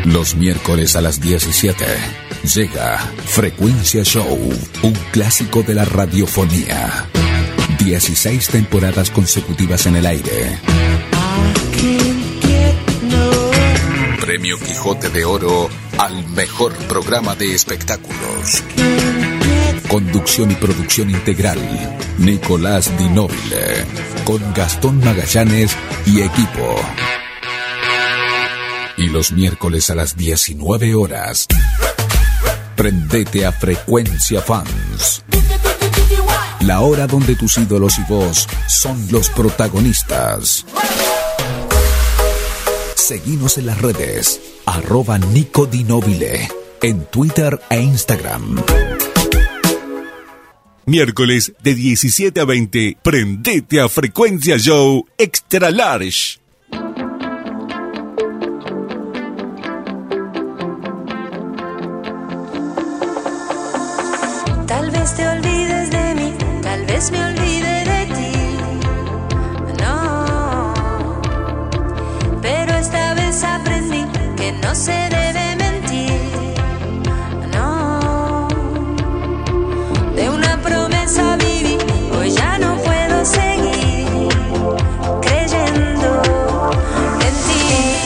Los miércoles a las 17 llega Frecuencia Show, un clásico de la radiofonía. 16 temporadas consecutivas en el aire. Premio Quijote de Oro al mejor programa de espectáculos. Conducción y producción integral, Nicolás Di Nobile, con Gastón Magallanes y equipo. Y los miércoles a las 19 horas, prendete a Frecuencia Fans. La hora donde tus ídolos y vos son los protagonistas. Seguinos en las redes, @NicoDiNobile, en Twitter e Instagram. Miércoles de 17 a 20, prendete a Frecuencia Show Extra Large. Tal vez te olvides de mí, tal vez me olvide de ti. No, pero esta vez aprendí que no se debe mentir. No, de una promesa viví, hoy ya no puedo seguir creyendo en ti.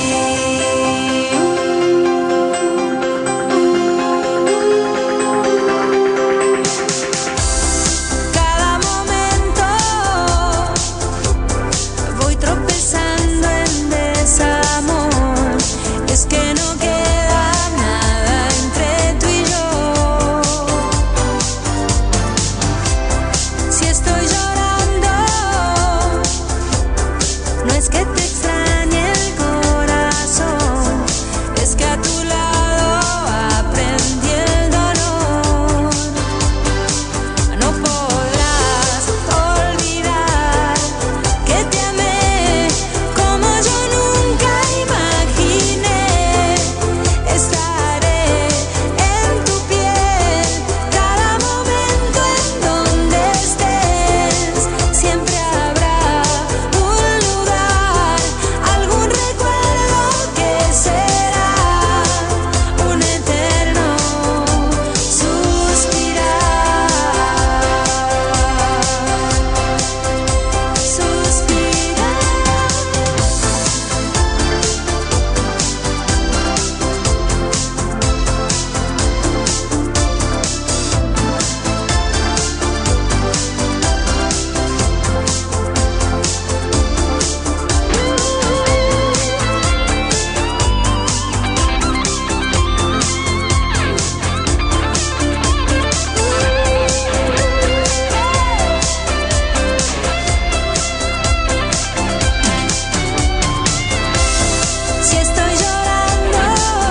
Cada momento voy tropezando en desamor. Es que no queda nada entre tú y yo. Si estoy llorando, no es que te extrañe el corazón, es que a tu lado aprendí el dolor. No podrás olvidar que te amé como yo nunca imaginé. Estaré en tu piel cada momento en donde estés. Siempre habrá un lugar, algún recuerdo que será un eterno suspirar. Si estoy llorando,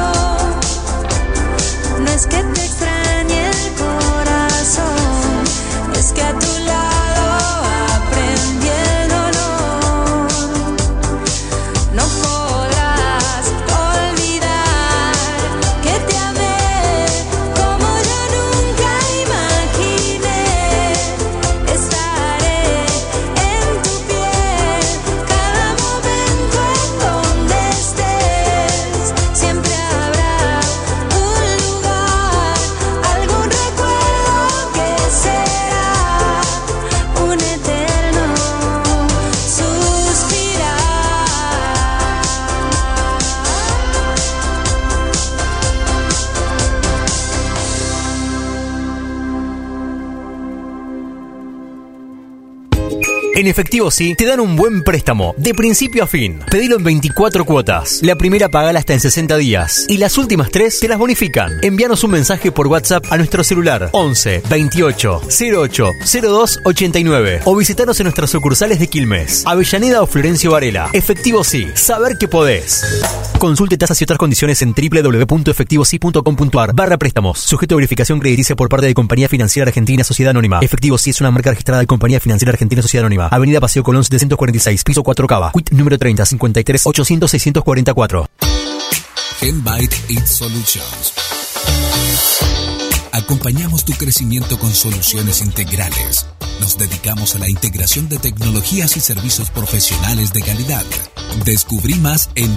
no es que te extrañe el corazón, es que a tu lado aprendí el dolor. No podrás olvidar que te amé como yo nunca imaginé. Estaré en tu piel cada momento en donde estés. Siempre habrá un lugar, algún recuerdo que será un eterno suspirar. En Efectivo Sí, te dan un buen préstamo, de principio a fin. Pedilo en 24 cuotas. La primera pagala hasta en 60 días. Y las últimas 3 te las bonifican. Envíanos un mensaje por WhatsApp a nuestro celular 11 28 08 02 89 o visitanos en nuestras sucursales de Quilmes, Avellaneda o Florencio Varela. Efectivo Sí, saber que podés. Consulte tasas y otras condiciones en www.efectivosí.com.ar/préstamos. Sujeto a verificación crediticia por parte de Compañía Financiera Argentina Sociedad Anónima. Efectivo Sí es una marca registrada de Compañía Financiera Argentina Sociedad Anónima. Avenida Paseo Colón 746, piso 4 Cava. Quit número 30 53 800 644. Genbyte It Solutions. Acompañamos tu crecimiento con soluciones integrales. Nos dedicamos a la integración de tecnologías y servicios profesionales de calidad, Descubrí más en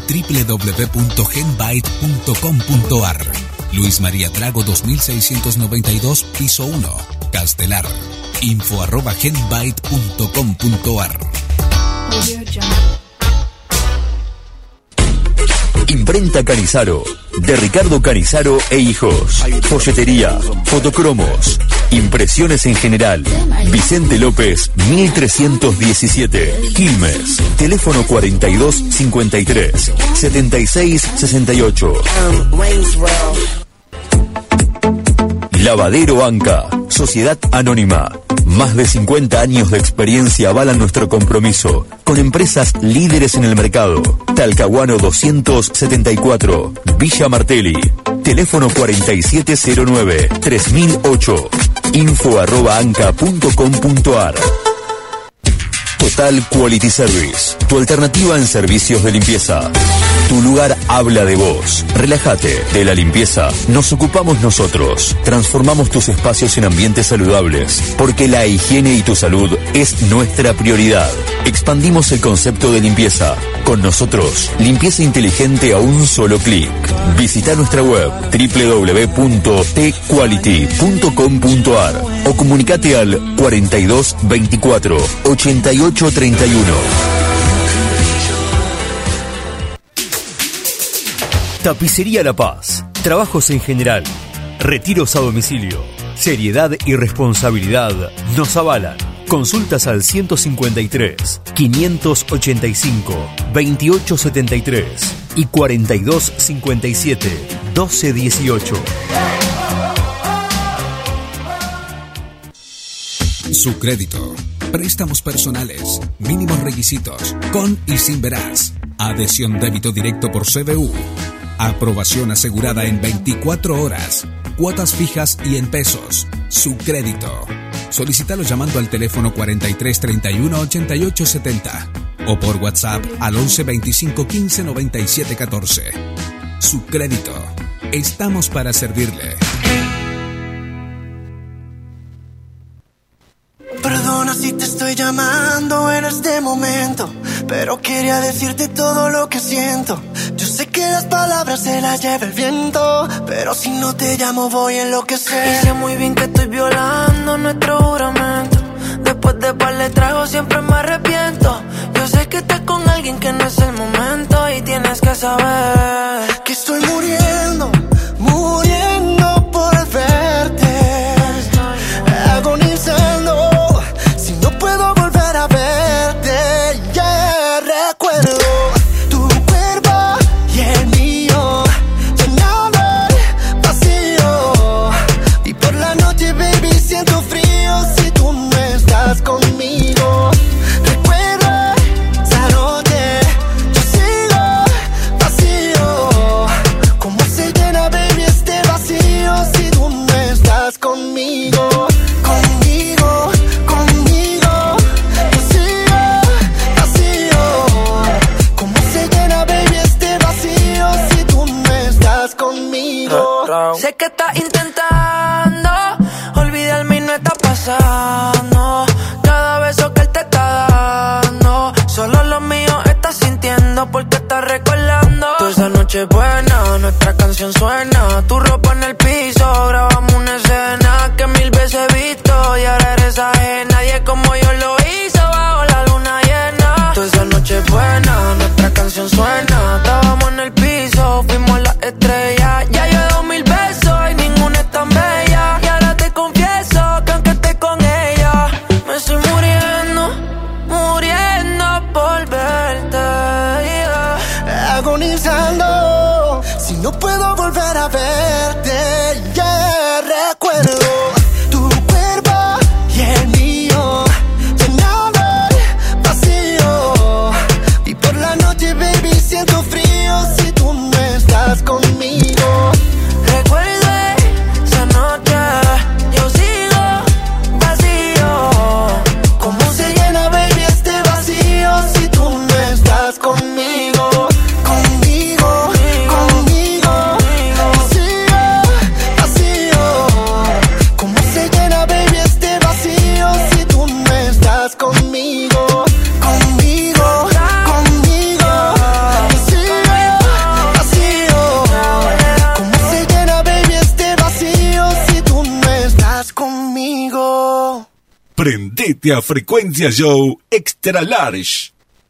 www.genbyte.com.ar. Luis María Drago 2692, piso 1, Castelar. info@genbyte.com.ar. Imprenta Canizaro, de Ricardo Canizaro e Hijos. Folletería, fotocromos, impresiones en general. Vicente López, 1317, Quilmes. Teléfono 4253 7668. Lavadero Anca, Sociedad Anónima. Más de 50 años de experiencia avalan nuestro compromiso con empresas líderes en el mercado. Talcahuano 274, Villa Martelli. Teléfono 4709-3008. info@anca.com.ar. Total Quality Service, tu alternativa en servicios de limpieza. Tu lugar habla de vos. Relájate, de la limpieza nos ocupamos nosotros. Transformamos tus espacios en ambientes saludables, porque la higiene y tu salud es nuestra prioridad. Expandimos el concepto de limpieza. Con nosotros, limpieza inteligente a un solo clic. Visita nuestra web www.tquality.com.ar o comunicate al 42 24 88 31. Tapicería La Paz. Trabajos en general. Retiros a domicilio. Seriedad y responsabilidad nos avalan. Consultas al 153 585 2873 y 4257 1218. Su crédito. Préstamos personales. Mínimos requisitos. Con y sin veraz. Adhesión débito directo por CBU. Aprobación asegurada en 24 horas. Cuotas fijas y en pesos. Su crédito. Solicítalo llamando al teléfono 43 31 88 70 o por WhatsApp al 11 25 15 97 14. Su crédito. Estamos para servirle. Perdona si te estoy llamando en este momento, pero quería decirte todo lo que siento. Yo sé que las palabras se las lleva el viento, pero si no te llamo voy a enloquecer. Y sé muy bien que estoy violando nuestro juramento. Después de par de tragos siempre me arrepiento. Yo sé que estás con alguien que no es el momento y tienes que saber que estoy muriendo, muriendo por verte, agonizando. No puedo volver a verte, ya recuerdo tu cuerpo y el mío, llenando el vacío. Y por la noche, baby, siento frío si tú no estás conmigo. Recuerda esa noche, yo sigo vacío. ¿Cómo se llena, baby, este vacío si tú no estás conmigo? Sé que estás intentando olvidarme y no está pasando. Cada beso que él te está dando, solo lo mío estás sintiendo porque estás recordando. Toda esa noche buena, nuestra canción suena. Tu ropa en el piso, grabamos una escena que 1000 veces he visto y ahora eres ajena. Nadie como yo lo hizo bajo la luna llena. Toda esa noche buena, nuestra canción suena. Estábamos en el piso, fuimos las estrellas. Ya yo he dado 1000 besos y ninguna es tan bella. Y ahora te confieso que aunque esté con ella, me estoy muriendo, muriendo por verte, yeah. Agonizando, si no puedo volver a verte, ya recuerdo tu cuerpo y el mío, llenando el vacío. Y por la noche, baby, siento frío si tú no estás conmigo. Recuerde esa noche, yo sigo vacío. ¿Cómo se llena, baby, este vacío si tú no estás conmigo? Conmigo, conmigo, yo sigo vacío. Prendete a Frecuencia Show Extra Large.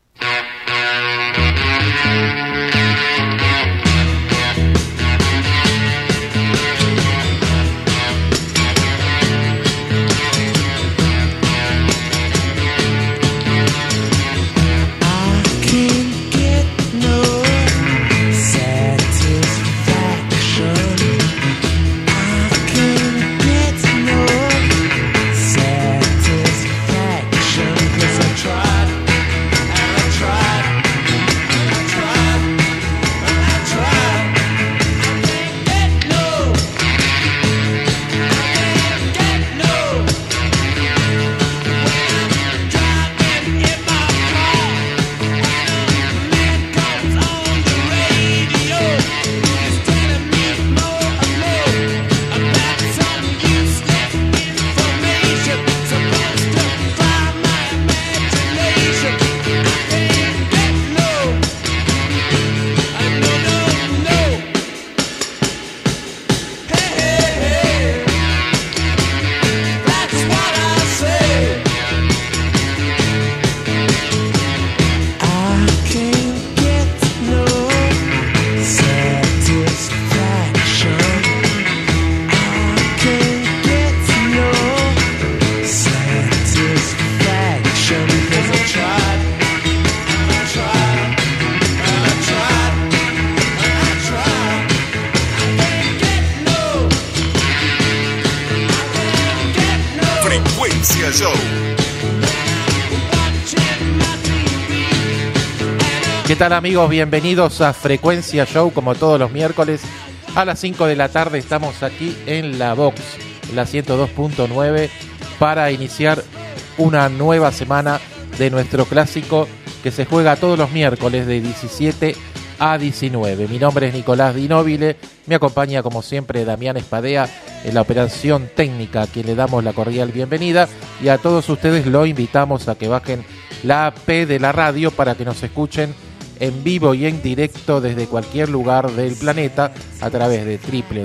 ¿Qué tal, amigos? Bienvenidos a Frecuencia Show, como todos los miércoles a las 5 de la tarde estamos aquí en la Box, la 102.9, para iniciar una nueva semana de nuestro clásico que se juega todos los miércoles de 17 a 19. Mi nombre es Nicolás Di Nobile, me acompaña como siempre Damián Espadea en la operación técnica, a quien le damos la cordial bienvenida, y a todos ustedes lo invitamos a que bajen la app de la radio para que nos escuchen en vivo y en directo desde cualquier lugar del planeta a través de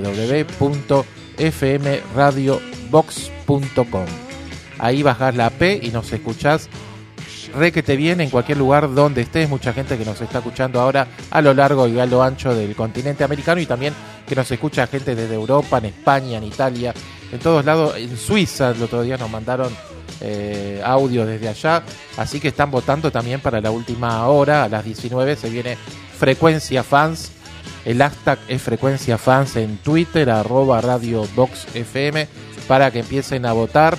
www.fmradiobox.com. Ahí bajás la app y nos escuchás requete bien en cualquier lugar donde estés. Mucha gente que nos está escuchando ahora a lo largo y a lo ancho del continente americano, y también que nos escucha gente desde Europa, en España, en Italia, en todos lados. En Suiza el otro día nos mandaron audio desde allá, así que están votando también para la última hora. A las 19 se viene Frecuencia Fans, el hashtag es Frecuencia Fans en Twitter, @RadioBoxFM, para que empiecen a votar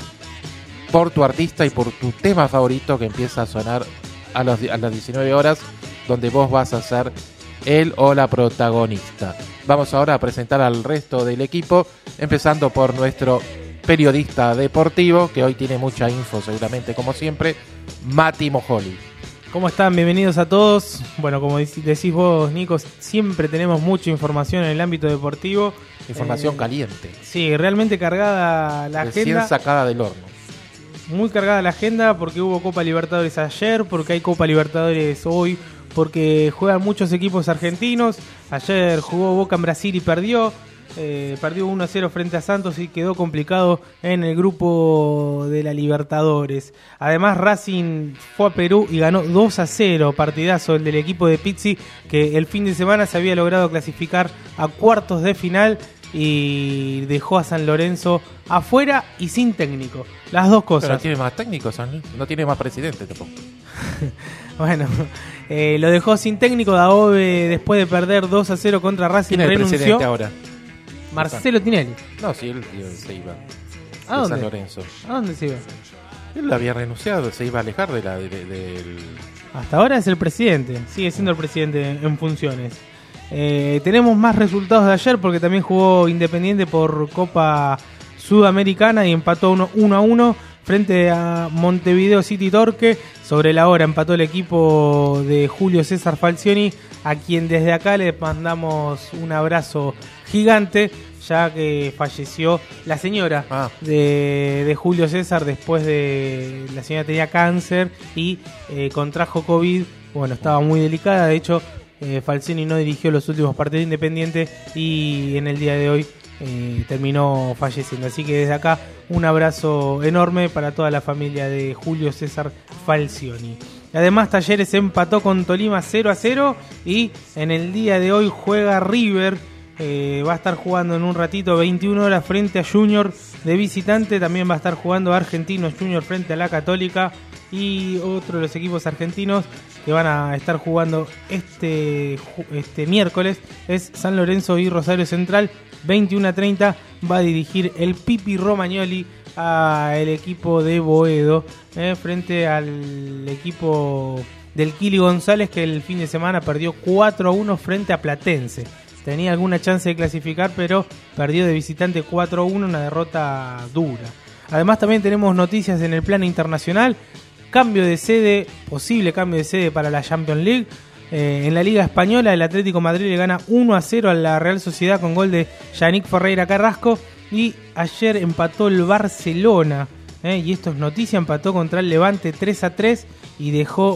por tu artista y por tu tema favorito que empieza a sonar a las 19 horas, donde vos vas a ser el o la protagonista. Vamos ahora a presentar al resto del equipo, empezando por nuestro periodista deportivo, que hoy tiene mucha info seguramente como siempre, Mati Mojoli. ¿Cómo están? Bienvenidos a todos. Bueno, como decís vos, Nico, siempre tenemos mucha información en el ámbito deportivo. Información caliente. Sí, realmente cargada la recién agenda. Sacada del horno. Muy cargada la agenda porque hubo Copa Libertadores ayer, porque hay Copa Libertadores hoy, porque juegan muchos equipos argentinos. Ayer jugó Boca en Brasil y perdió. Perdió 1-0 frente a Santos y quedó complicado en el grupo de la Libertadores. Además, Racing fue a Perú y ganó 2-0, partidazo el del equipo de Pizzi, que el fin de semana se había logrado clasificar a cuartos de final y dejó a San Lorenzo afuera y sin técnico. Las dos cosas. Pero no tiene más técnicos, no tiene más presidente tampoco. Bueno, lo dejó sin técnico. Daobe, después de perder 2-0 contra Racing, ¿Quién es el renunció. presidente ahora? Marcelo Tinelli. No, sí, él se iba. ¿A de dónde? San Lorenzo. ¿A dónde se iba? Él había renunciado, se iba a alejar del... Hasta ahora es el presidente, sigue siendo el presidente en funciones. Tenemos más resultados de ayer porque también jugó Independiente por Copa Sudamericana y empató 1-1 frente a Montevideo City Torque. Sobre la hora empató el equipo de Julio César Falcioni, a quien desde acá le mandamos un abrazo gigante, ya que falleció la señora de Julio César. Después de... la señora tenía cáncer y contrajo COVID. Bueno, estaba muy delicada. De hecho, Falcioni no dirigió los últimos partidos de Independiente y en el día de hoy terminó falleciendo. Así que desde acá un abrazo enorme para toda la familia de Julio César Falcioni. Además, Talleres empató con Tolima 0-0 y en el día de hoy juega River. Va a estar jugando en un ratito 21 horas frente a Junior de visitante. También va a estar jugando Argentinos Junior frente a la Católica. Y otro de los equipos argentinos que van a estar jugando este miércoles es San Lorenzo y Rosario Central. 21:30 va a dirigir el Pipi Romagnoli al equipo de Boedo frente al equipo del Kili González, que el fin de semana perdió 4-1 frente a Platense. Tenía alguna chance de clasificar, pero perdió de visitante 4-1, una derrota dura. Además, también tenemos noticias en el plano internacional. Posible cambio de sede para la Champions League. En la Liga Española, el Atlético de Madrid le gana 1-0 a la Real Sociedad con gol de Yannick Ferreira Carrasco. Y ayer empató el Barcelona, y esto es noticia, empató contra el Levante 3-3 y dejó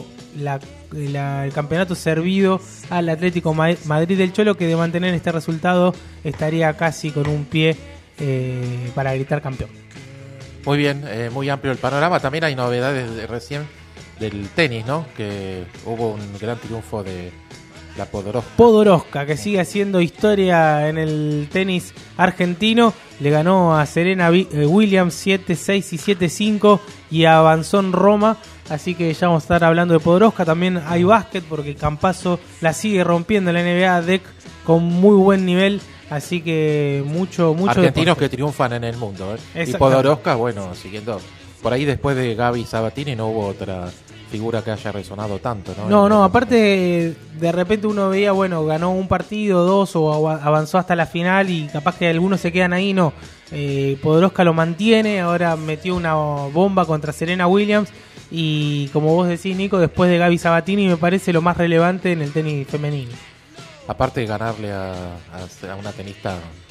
el campeonato servido al Atlético Madrid del Cholo, que de mantener este resultado estaría casi con un pie para gritar campeón. Muy bien, muy amplio el panorama. También hay novedades recién del tenis, ¿no? Que hubo un gran triunfo de la Podoroska, que sigue haciendo historia en el tenis argentino. Le ganó a Serena Williams 7-6 y 7-5 y avanzó en Roma. Así que ya vamos a estar hablando de Podoroska. También hay básquet porque Campazzo la sigue rompiendo en la NBA, DEC con muy buen nivel. Así que mucho argentinos deporte que triunfan en el mundo, Y Podoroska, bueno, siguiendo por ahí, después de Gaby Sabatini no hubo otra figura que haya resonado tanto, ¿no? No, aparte de repente uno veía, bueno, ganó un partido, dos, o avanzó hasta la final y capaz que algunos se quedan ahí, no. Podoroska lo mantiene, ahora metió una bomba contra Serena Williams y, como vos decís, Nico, después de Gaby Sabatini me parece lo más relevante en el tenis femenino. Aparte de ganarle a una tenista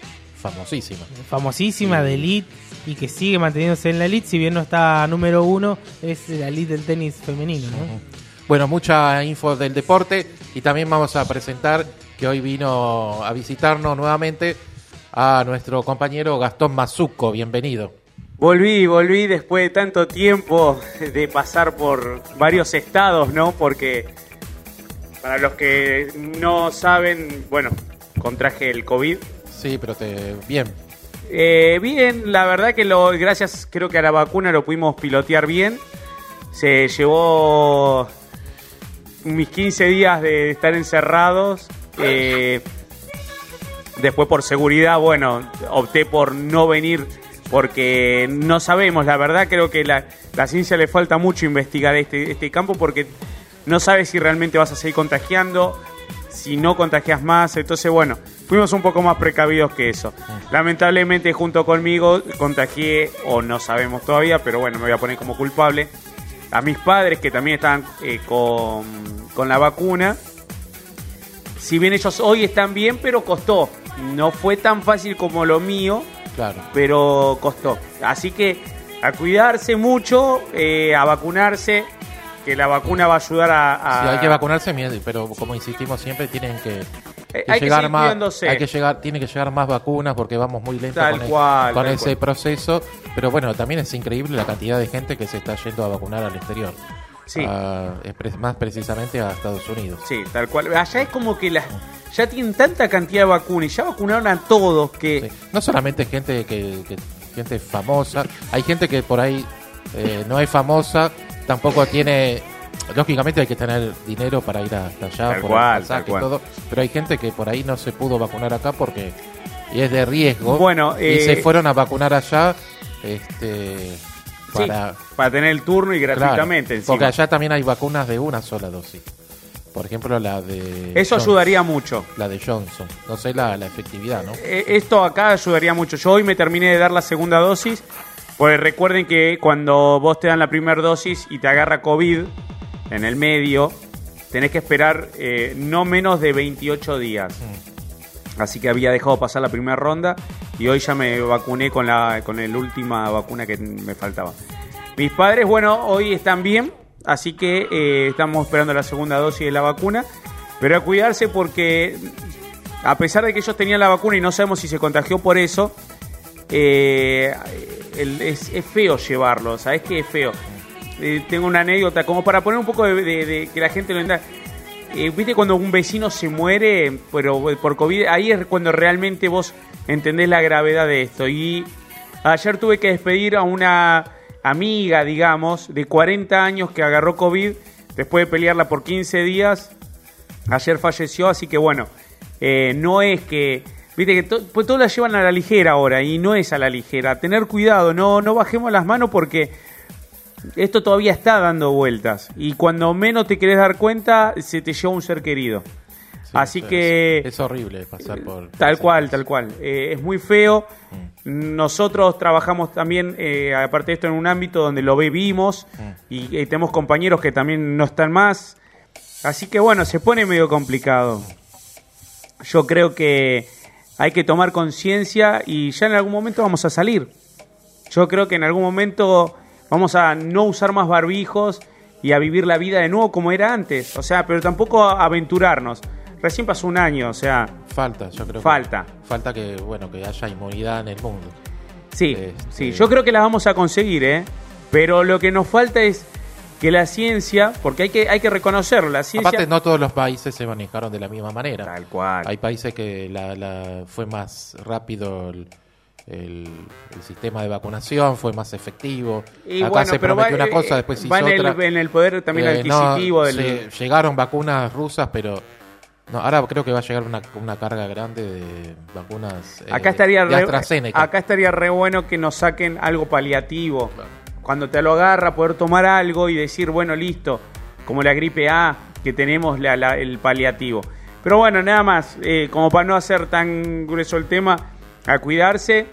famosísima, de elite, y que sigue manteniéndose en la elite, si bien no está número uno, es la elite del tenis femenino, ¿no? Bueno, mucha info del deporte, y también vamos a presentar que hoy vino a visitarnos nuevamente a nuestro compañero Gastón Mazuco. Bienvenido. Volví después de tanto tiempo de pasar por varios estados, ¿no? Porque para los que no saben, bueno, contraje el COVID. Sí, pero bien. Bien, la verdad que gracias creo que a la vacuna lo pudimos pilotear bien. Se llevó mis 15 días de estar encerrados. Después, por seguridad, bueno, opté por no venir porque no sabemos. La verdad creo que la ciencia le falta mucho investigar este campo, porque no sabes si realmente vas a seguir contagiando, si no contagias más. Entonces, bueno, fuimos un poco más precavidos que eso. Lamentablemente, junto conmigo contagié, o no sabemos todavía, pero bueno, me voy a poner como culpable, a mis padres, que también estaban con la vacuna. Si bien ellos hoy están bien, pero costó. No fue tan fácil como lo mío, claro, pero costó. Así que a cuidarse mucho, a vacunarse, que la vacuna va a ayudar a... Sí, hay que vacunarse, pero como insistimos siempre, tienen que hay llegar que más, tiene que llegar más vacunas, porque vamos muy lento con ese proceso. Pero bueno, también es increíble la cantidad de gente que se está yendo a vacunar al exterior. Sí. Más precisamente a Estados Unidos. Sí, tal cual. Allá es como que ya tienen tanta cantidad de vacunas y ya vacunaron a todos que... Sí. No solamente gente gente famosa, hay gente que por ahí no es famosa, tampoco tiene... Lógicamente hay que tener dinero para ir hasta allá, tal por cual, el pasaje y todo, pero hay gente que por ahí no se pudo vacunar acá porque es de riesgo. Bueno, y se fueron a vacunar allá para tener el turno y gratuitamente. Claro, porque allá también hay vacunas de una sola dosis. Por ejemplo, la de... Eso ayudaría mucho. La de Johnson. No sé la efectividad, ¿no? Esto acá ayudaría mucho. Yo hoy me terminé de dar la segunda dosis. Pues recuerden que cuando vos te dan la primera dosis y te agarra COVID en el medio, tenés que esperar no menos de 28 días. Así que había dejado pasar la primera ronda y hoy ya me vacuné con la última vacuna que me faltaba. Mis padres, bueno, hoy están bien, así que estamos esperando la segunda dosis de la vacuna, pero a cuidarse porque a pesar de que ellos tenían la vacuna y no sabemos si se contagió por eso, es feo llevarlo, ¿sabes qué es feo? Tengo una anécdota, como para poner un poco de que la gente lo entienda. ¿Viste cuando un vecino se muere pero por COVID? Ahí es cuando realmente vos entendés la gravedad de esto. Y ayer tuve que despedir a una amiga, digamos, de 40 años que agarró COVID después de pelearla por 15 días. Ayer falleció, así que bueno, no es que... Viste que pues todos la llevan a la ligera ahora y no es a la ligera. Tener cuidado, no bajemos las manos porque... Esto todavía está dando vueltas y cuando menos te querés dar cuenta se te lleva un ser querido. Sí, así que... Es horrible pasar por... Tal cual. Es muy feo. Nosotros trabajamos también, aparte de esto, en un ámbito donde lo vivimos y tenemos compañeros que también no están más. Así que bueno, se pone medio complicado. Yo creo que hay que tomar conciencia y ya en algún momento vamos a salir. Yo creo que en algún momento... Vamos a no usar más barbijos y a vivir la vida de nuevo como era antes. O sea, pero tampoco a aventurarnos. Recién pasó un año, o sea... Yo creo Falta que, bueno, que haya inmunidad en el mundo. Sí, sí, yo creo que la vamos a conseguir, Pero lo que nos falta es que la ciencia, porque hay que reconocerlo, la ciencia... Aparte, no todos los países se manejaron de la misma manera. Tal cual. Hay países que fue más rápido... El sistema de vacunación fue más efectivo. Y acá bueno, se prometió una cosa, después se hizo otra. En el poder también adquisitivo llegaron vacunas rusas, pero no, ahora creo que va a llegar una carga grande de vacunas acá estaría de AstraZeneca. Acá estaría re bueno que nos saquen algo paliativo. Claro. Cuando te lo agarra, poder tomar algo y decir, bueno, listo, como la gripe A, que tenemos el paliativo. Pero bueno, nada más, como para no hacer tan grueso el tema, a cuidarse,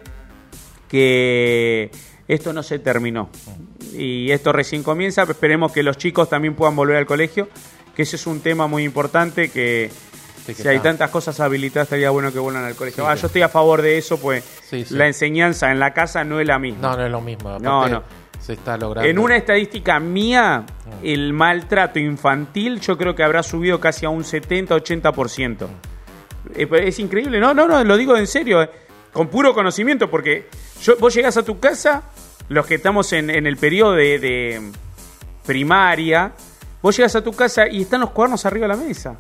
que esto no se terminó y esto recién comienza. Esperemos que los chicos también puedan volver al colegio, que ese es un tema muy importante, que si hay tantas cosas habilitadas estaría bueno que vuelvan al colegio. Yo estoy a favor de eso, pues la enseñanza en la casa no es la misma. No es lo mismo. Aparte, no. Se está logrando. En una estadística mía, el maltrato infantil yo creo que habrá subido casi a un 70-80%. Es increíble, no, lo digo en serio, con puro conocimiento, porque vos llegás a tu casa, los que estamos en el periodo de primaria, vos llegás a tu casa y están los cuadernos arriba de la mesa.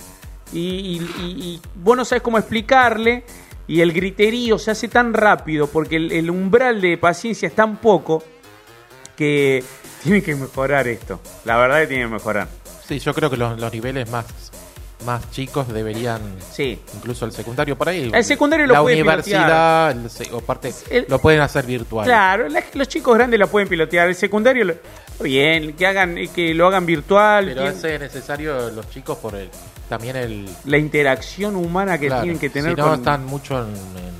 Y vos no sabés cómo explicarle, y el griterío se hace tan rápido, porque el umbral de paciencia es tan poco, que tienen que mejorar esto. La verdad que tienen que mejorar. Sí, yo creo que los niveles más chicos deberían, incluso el secundario por ahí. El secundario lo pueden pilotear. Lo pueden hacer virtual. Claro, los chicos grandes lo pueden pilotear. El secundario, bien, que lo hagan virtual. Pero hace necesario los chicos por también la interacción humana que tienen que tener. Si no, están mucho en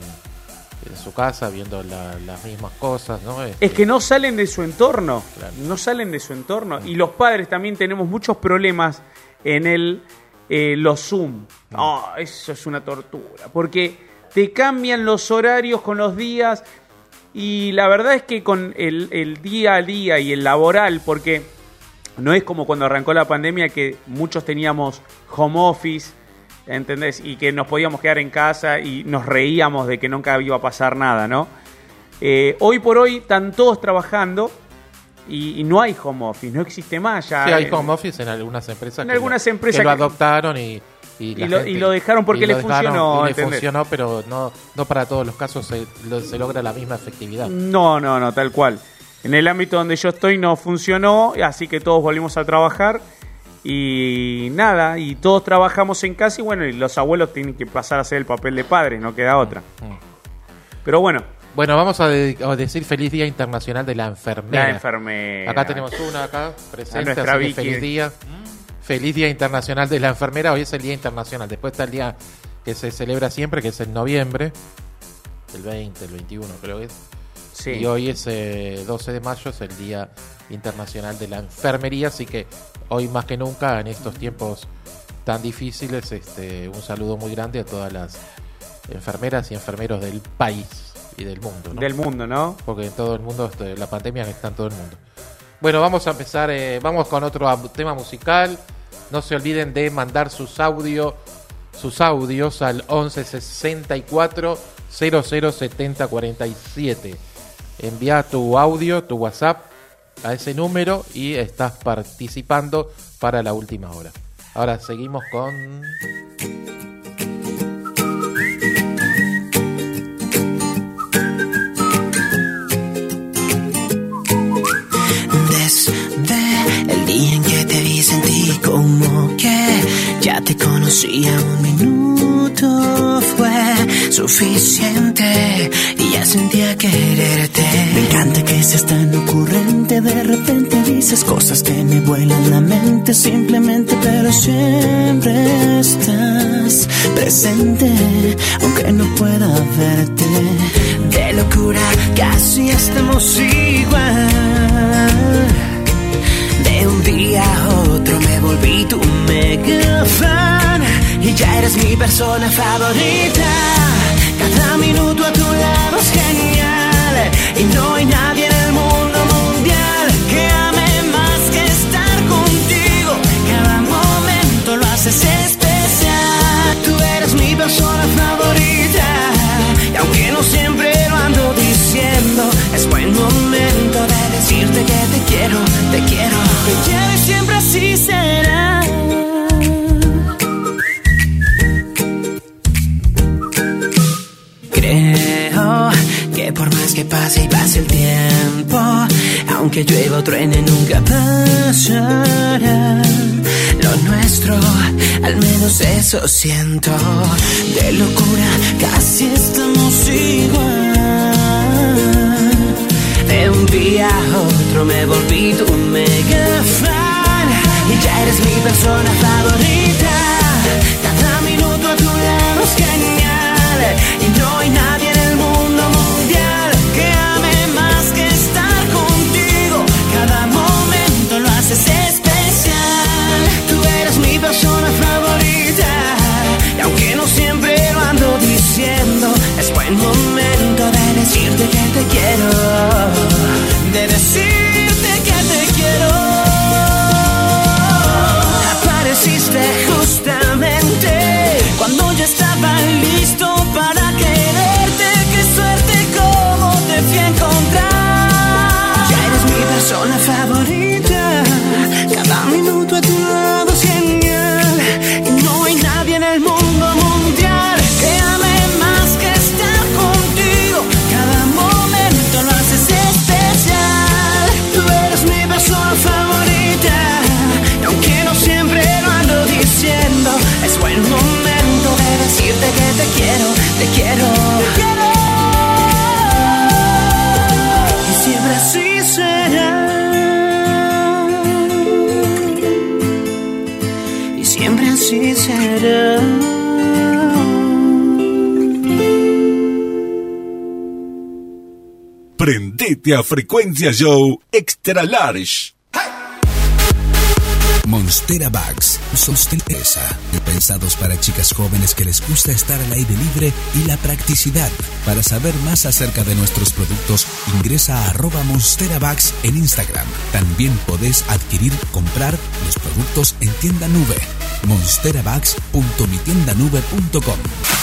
su casa viendo las mismas cosas, ¿no? Es que no salen de su entorno. Claro. No salen de su entorno. Y los padres también tenemos muchos problemas en los Zoom. Eso es una tortura, porque te cambian los horarios con los días, y la verdad es que con el día a día y el laboral, porque no es como cuando arrancó la pandemia, que muchos teníamos home office, ¿entendés? Y que nos podíamos quedar en casa y nos reíamos de que nunca iba a pasar nada, ¿no? Hoy por hoy están todos trabajando. Y no hay home office, no existe más ya. Sí, hay home office en algunas empresas. Que lo adoptaron y lo dejaron porque le funcionó. Le funcionó, pero no para todos los casos se logra la misma efectividad. No, tal cual. En el ámbito donde yo estoy no funcionó, así que todos volvimos a trabajar. Y nada, y todos trabajamos en casa, y bueno, y los abuelos tienen que pasar a hacer el papel de padres, no queda otra. Pero bueno. Bueno, vamos a decir Feliz Día Internacional de la Enfermera. La enfermera. Acá tenemos una presente, a nuestra Vicky. Feliz Día. Feliz Día Internacional de la Enfermera. Hoy es el Día Internacional. Después está el día que se celebra siempre, que es en noviembre. El 20, el 21 creo que es. Sí. Y hoy es 12 de mayo, es el Día Internacional de la Enfermería. Así que hoy más que nunca, en estos tiempos tan difíciles, un saludo muy grande a todas las enfermeras y enfermeros del país. Y del mundo, ¿no? Del mundo, ¿no? Porque en todo el mundo, la pandemia está en todo el mundo. Bueno, vamos a empezar, vamos con otro tema musical. No se olviden de mandar sus audios sus audios al 11 64 00 70 47. Envía tu audio, tu WhatsApp a ese número y estás participando para la última hora. Ahora seguimos con... Desde el día en que te vi sentí como que ya te conocía, un minuto fue suficiente y ya sentía quererte. Me encanta que seas tan ocurrente, de repente dices cosas que me vuelan la mente simplemente, pero siempre estás presente, aunque no pueda verte. De locura casi estamos igual. De un día a otro me volví tu mega fan y ya eres mi persona favorita. Cada minuto a tu lado es genial y no hay nadie en el mundo mundial que ame más que estar contigo. Cada momento lo haces especial. Tú eres mi persona favorita y aunque no siempre lo ando diciendo, es buen momento de decirte que te quiero, te quiero, te quiero y siempre así será. Creo que por más que pase y pase el tiempo, aunque llueva o truene nunca pasará. Lo nuestro, al menos eso siento. De locura casi estamos igual. De un día a otro me volví tu mega fan y ya eres mi persona favorita. Cada minuto a tu lado es genial y no hay nadie en el mundo mundial que ame más que estar contigo. Cada momento lo haces especial. Tú eres mi persona favorita y aunque no siempre lo ando diciendo, es buen momento de decirte que te quiero, de decirte que te quiero. Apareciste justamente cuando ya estaba listo para quererte. Qué suerte como te fui a encontrar. Ya eres mi persona favorita. Cada minuto a tu lado es genial y no hay nadie en el mundo mundial que ame más que estar contigo. Cada momento lo haces especial. Tú eres mi persona favorita y aunque no siempre lo ando diciendo, es buen momento de decirte que te quiero, te quiero, te quiero. Y siempre así será. Y siempre así será. Prendete a Frecuencia Show Extra Large. Monstera Bags son pensados para chicas jóvenes que les gusta estar al aire libre y la practicidad. Para saber más acerca de nuestros productos, ingresa a @MonsteraBags en Instagram. También podés comprar los productos en Tienda Nube. monsterabags.mitiendanube.com.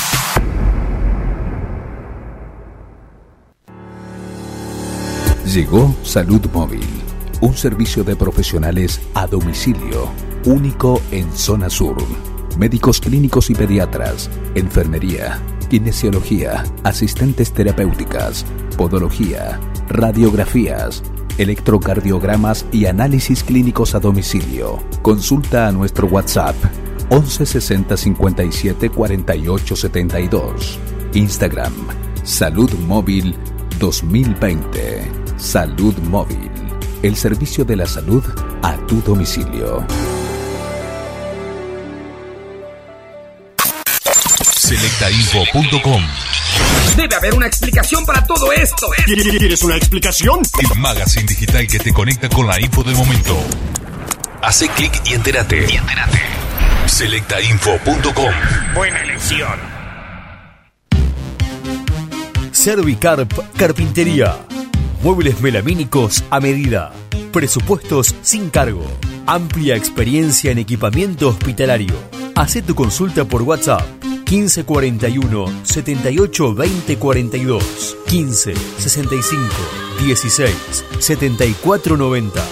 Llegó Salud Móvil, un servicio de profesionales a domicilio, único en Zona Sur. Médicos clínicos y pediatras, enfermería, kinesiología, asistentes terapéuticas, podología, radiografías, electrocardiogramas y análisis clínicos a domicilio. Consulta a nuestro WhatsApp 11 60 57 48 72. Instagram Salud Móvil 2020. Salud Móvil, el servicio de la salud a tu domicilio. Selectainfo.com. Debe haber una explicación para todo esto. ¿Quieres una explicación? El magazine digital que te conecta con la info del momento. Hace clic y entérate. Selectainfo.com. Buena elección. Servicarp Carpintería. Muebles melamínicos a medida. Presupuestos sin cargo. Amplia experiencia en equipamiento hospitalario. Hacé tu consulta por WhatsApp 1541 78 20 42 15 65 16 74 90.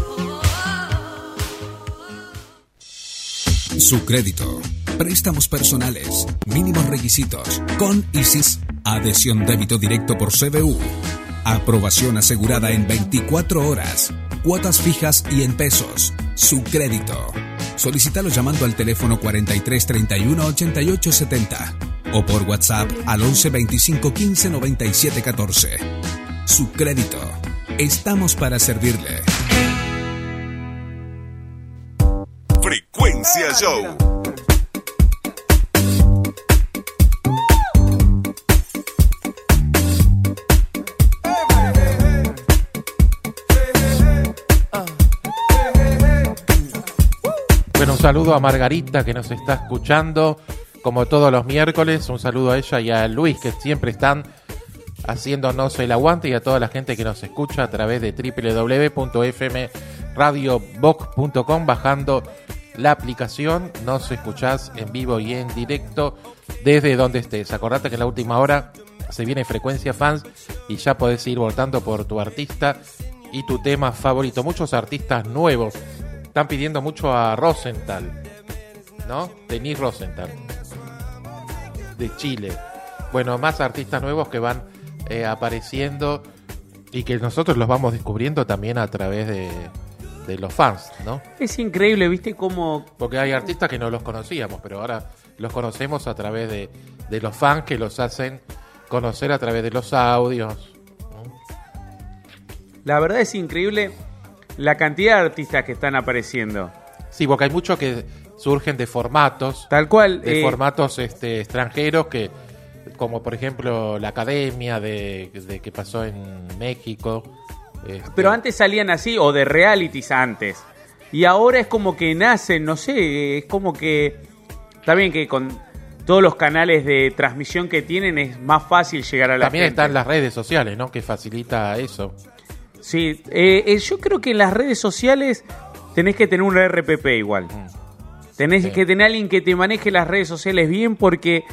Su crédito. Préstamos personales. Mínimos requisitos. Con ISIS. Adhesión débito directo por CBU. Aprobación asegurada en 24 horas. Cuotas fijas y en pesos. Su crédito. Solicítalo llamando al teléfono 43 31 88 70 o por WhatsApp al 11 25 15 97 14. Su crédito. Estamos para servirle. Frecuencia Show. Bueno, un saludo a Margarita que nos está escuchando como todos los miércoles. Un saludo a ella y a Luis que siempre están haciéndonos el aguante, y a toda la gente que nos escucha a través de www.fmradiobox.com, bajando la aplicación. Nos escuchás en vivo y en directo desde donde estés. Acordate que en la última hora se viene Frecuencia Fans y ya podés ir votando por tu artista y tu tema favorito. Muchos artistas nuevos están pidiendo mucho a Rosenthal, ¿no? Denis Rosenthal, de Chile. Bueno, más artistas nuevos que van apareciendo y que nosotros los vamos descubriendo también a través de los fans, ¿no? Es increíble, ¿viste cómo...? Porque hay artistas que no los conocíamos, pero ahora los conocemos a través de los fans que los hacen conocer a través de los audios, ¿no? La verdad es increíble la cantidad de artistas que están apareciendo. Sí, porque hay muchos que surgen de formatos. Tal cual. De formatos extranjeros, que como por ejemplo la Academia de que pasó en México. Pero antes salían así, o de realities antes. Y ahora es como que nacen, no sé, es como que... Está bien que con todos los canales de transmisión que tienen es más fácil llegar a la También gente. están las redes sociales, ¿no? Que facilita eso. Sí, yo creo que en las redes sociales tenés que tener un RPP igual. Tenés que tener a alguien que te maneje las redes sociales bien, porque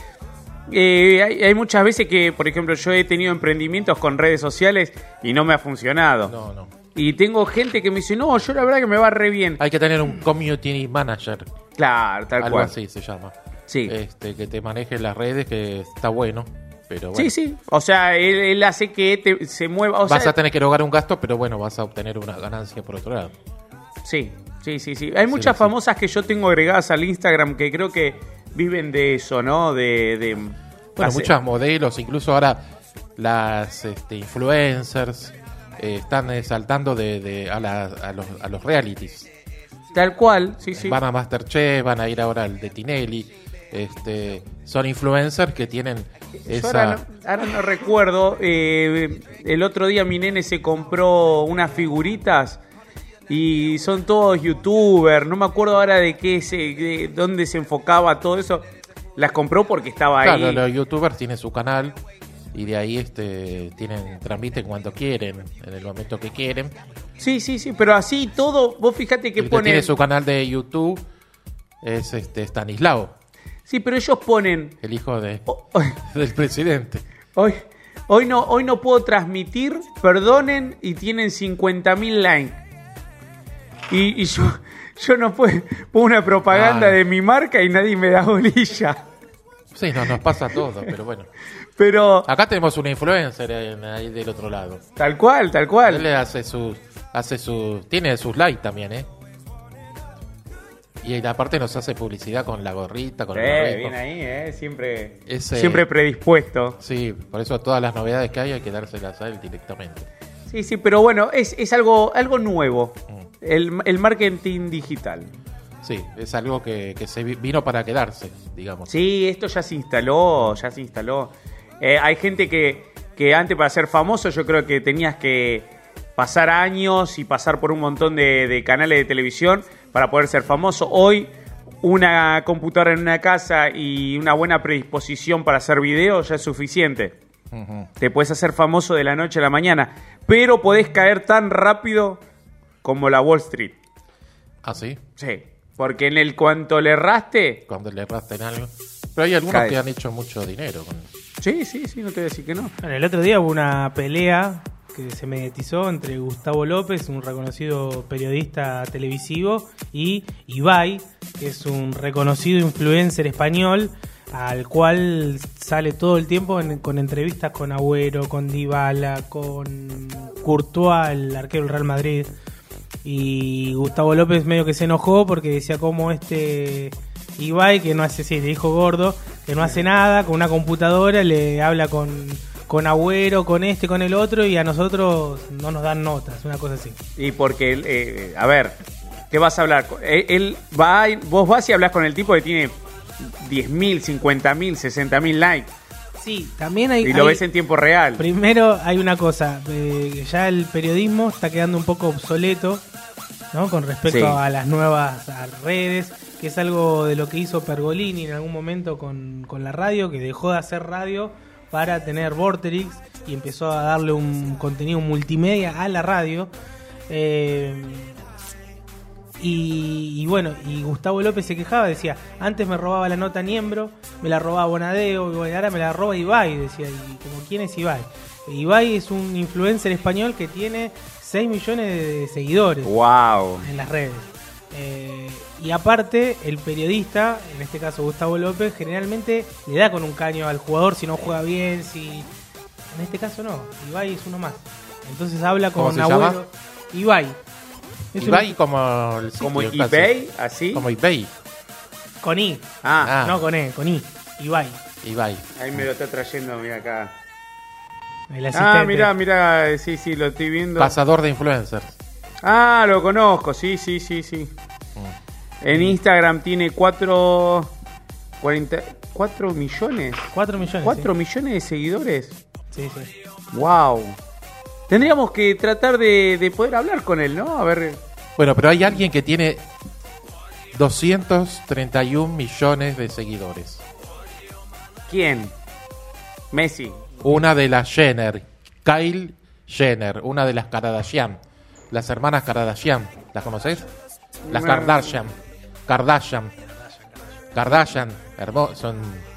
hay muchas veces que, por ejemplo, yo he tenido emprendimientos con redes sociales y no me ha funcionado. No. Y tengo gente que me dice, no, yo la verdad que me va re bien. Hay que tener un community manager. Claro, tal Algo cual. así se llama. Sí. Que te maneje las redes, que está bueno. Pero bueno. Sí. O sea, él hace que se mueva. Vas a tener que erogar un gasto, pero bueno, vas a obtener una ganancia por otro lado. Sí. Hay muchas famosas que yo tengo agregadas al Instagram que creo que viven de eso, ¿no? Bueno, muchas modelos, incluso ahora las influencers están saltando a los realities. Tal cual, sí. Van a MasterChef, van a ir ahora al de Tinelli. Son influencers que tienen esa... Ahora no recuerdo. El otro día mi nene se compró unas figuritas y son todos youtubers. No me acuerdo ahora de dónde se enfocaba todo eso. Las compró porque estaba ahí. Claro, los youtubers tienen su canal y de ahí transmiten cuando quieren, en el momento que quieren. Sí, pero así todo, vos fíjate que ponen... tiene su canal de YouTube es Stanislao. Sí, pero ellos ponen... El hijo del presidente. Hoy no puedo transmitir, perdonen, y tienen 50.000 likes. Y yo no puedo... Pongo una propaganda de mi marca y nadie me da bolilla. Sí, nos pasa todo, pero bueno. Pero... Acá tenemos una influencer ahí del otro lado. Tal cual. Él le tiene sus likes también, ¿eh? Y aparte nos hace publicidad con la gorrita, con el gorrito. Bien ahí, siempre predispuesto. Sí, por eso todas las novedades que hay que dárselas a él directamente. Sí, pero bueno, es algo nuevo. El marketing digital. Sí, es algo que se vino para quedarse, digamos. Sí, esto ya se instaló. Hay gente que antes, para ser famoso, yo creo que tenías que pasar años y pasar por un montón de canales de televisión para poder ser famoso. Hoy, una computadora en una casa y una buena predisposición para hacer video ya es suficiente. Te puedes hacer famoso de la noche a la mañana, pero podés caer tan rápido como la Wall Street. ¿Ah, sí? Sí. Porque en el cuanto le erraste... Cuando le erraste en algo. Pero hay algunos que han hecho mucho dinero con eso. Sí, no te voy a decir que no. Bueno, el otro día hubo una pelea que se mediatizó entre Gustavo López, un reconocido periodista televisivo, y Ibai, que es un reconocido influencer español, al cual sale todo el tiempo con entrevistas con Agüero, con Dybala, con Courtois, el arquero del Real Madrid. Y Gustavo López medio que se enojó porque decía como Ibai, que no hace, sí, le dijo gordo, que no hace nada, con una computadora le habla con Agüero, con con el otro, y a nosotros no nos dan notas, una cosa así. Y porque, a ver, ¿qué vas a hablar? Vos vas y hablas con el tipo que tiene 10.000, 50.000, 60.000 likes. Sí, también hay... Y lo ves en tiempo real. Primero hay una cosa, ya el periodismo está quedando un poco obsoleto, ¿no? Con respecto a las nuevas redes, que es algo de lo que hizo Pergolini en algún momento con la radio, que dejó de hacer radio para tener Vorterix y empezó a darle un contenido multimedia a la radio. Y bueno, y Gustavo López se quejaba, decía, antes me robaba la nota Niembro, me la robaba Bonadeo, y bueno, ahora me la roba Ibai, decía, y como, ¿quién es Ibai? Ibai es un influencer español que tiene 6 millones de seguidores. ¡Wow! En las redes. Y aparte, el periodista, en este caso Gustavo López, generalmente le da con un caño al jugador si no juega bien, si... En este caso no, Ibai es uno más. Entonces habla con Agüero. Ibai. Ibai como eBay, así. Como eBay. Con I. No con E, con I. Ibai. Ahí me lo está trayendo, mira acá. El asistente. Mira, sí, lo estoy viendo. Cazador de influencers. Lo conozco, sí. En Instagram tiene 4 millones. 4 millones. 4 millones de seguidores. Sí. Wow. Tendríamos que tratar de poder hablar con él, ¿no? A ver. Bueno, pero hay alguien que tiene 231 millones de seguidores. ¿Quién? Messi. Una de las Jenner, Kyle Jenner, una de las Kardashian, las hermanas Kardashian, ¿las conocés? Las Kardashian, son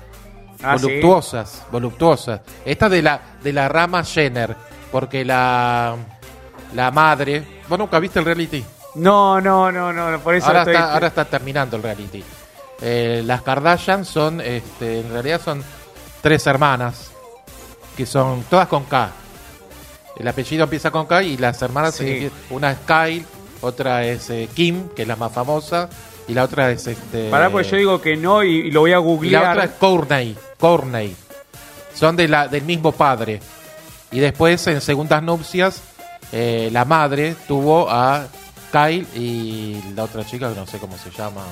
voluptuosas. Esta de la rama Jenner, porque la madre, ¿vos nunca viste el reality? No, por eso ahora está terminando el reality. Las Kardashian son, en realidad son 3 hermanas, que son todas con K. El apellido empieza con K y las hermanas, una es Kyle, otra es Kim, que es la más famosa, y la otra es Pará, pues yo digo que no y lo voy a googlear. Y la otra es Kourtney. Son del mismo padre. Y después, en segundas nupcias, la madre tuvo a Kyle y la otra chica, que no sé cómo se llama,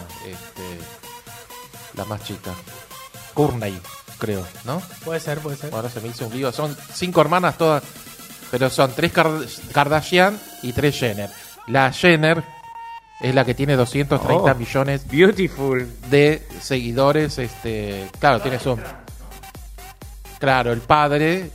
la más chica. Kourtney, creo, ¿no? Puede ser. Ahora se me hizo un lío. Son 5 hermanas todas, pero son 3 Kardashian y 3 Jenner. La Jenner es la que tiene 230 millones beautiful de seguidores. Claro, tiene su... Claro, el padre,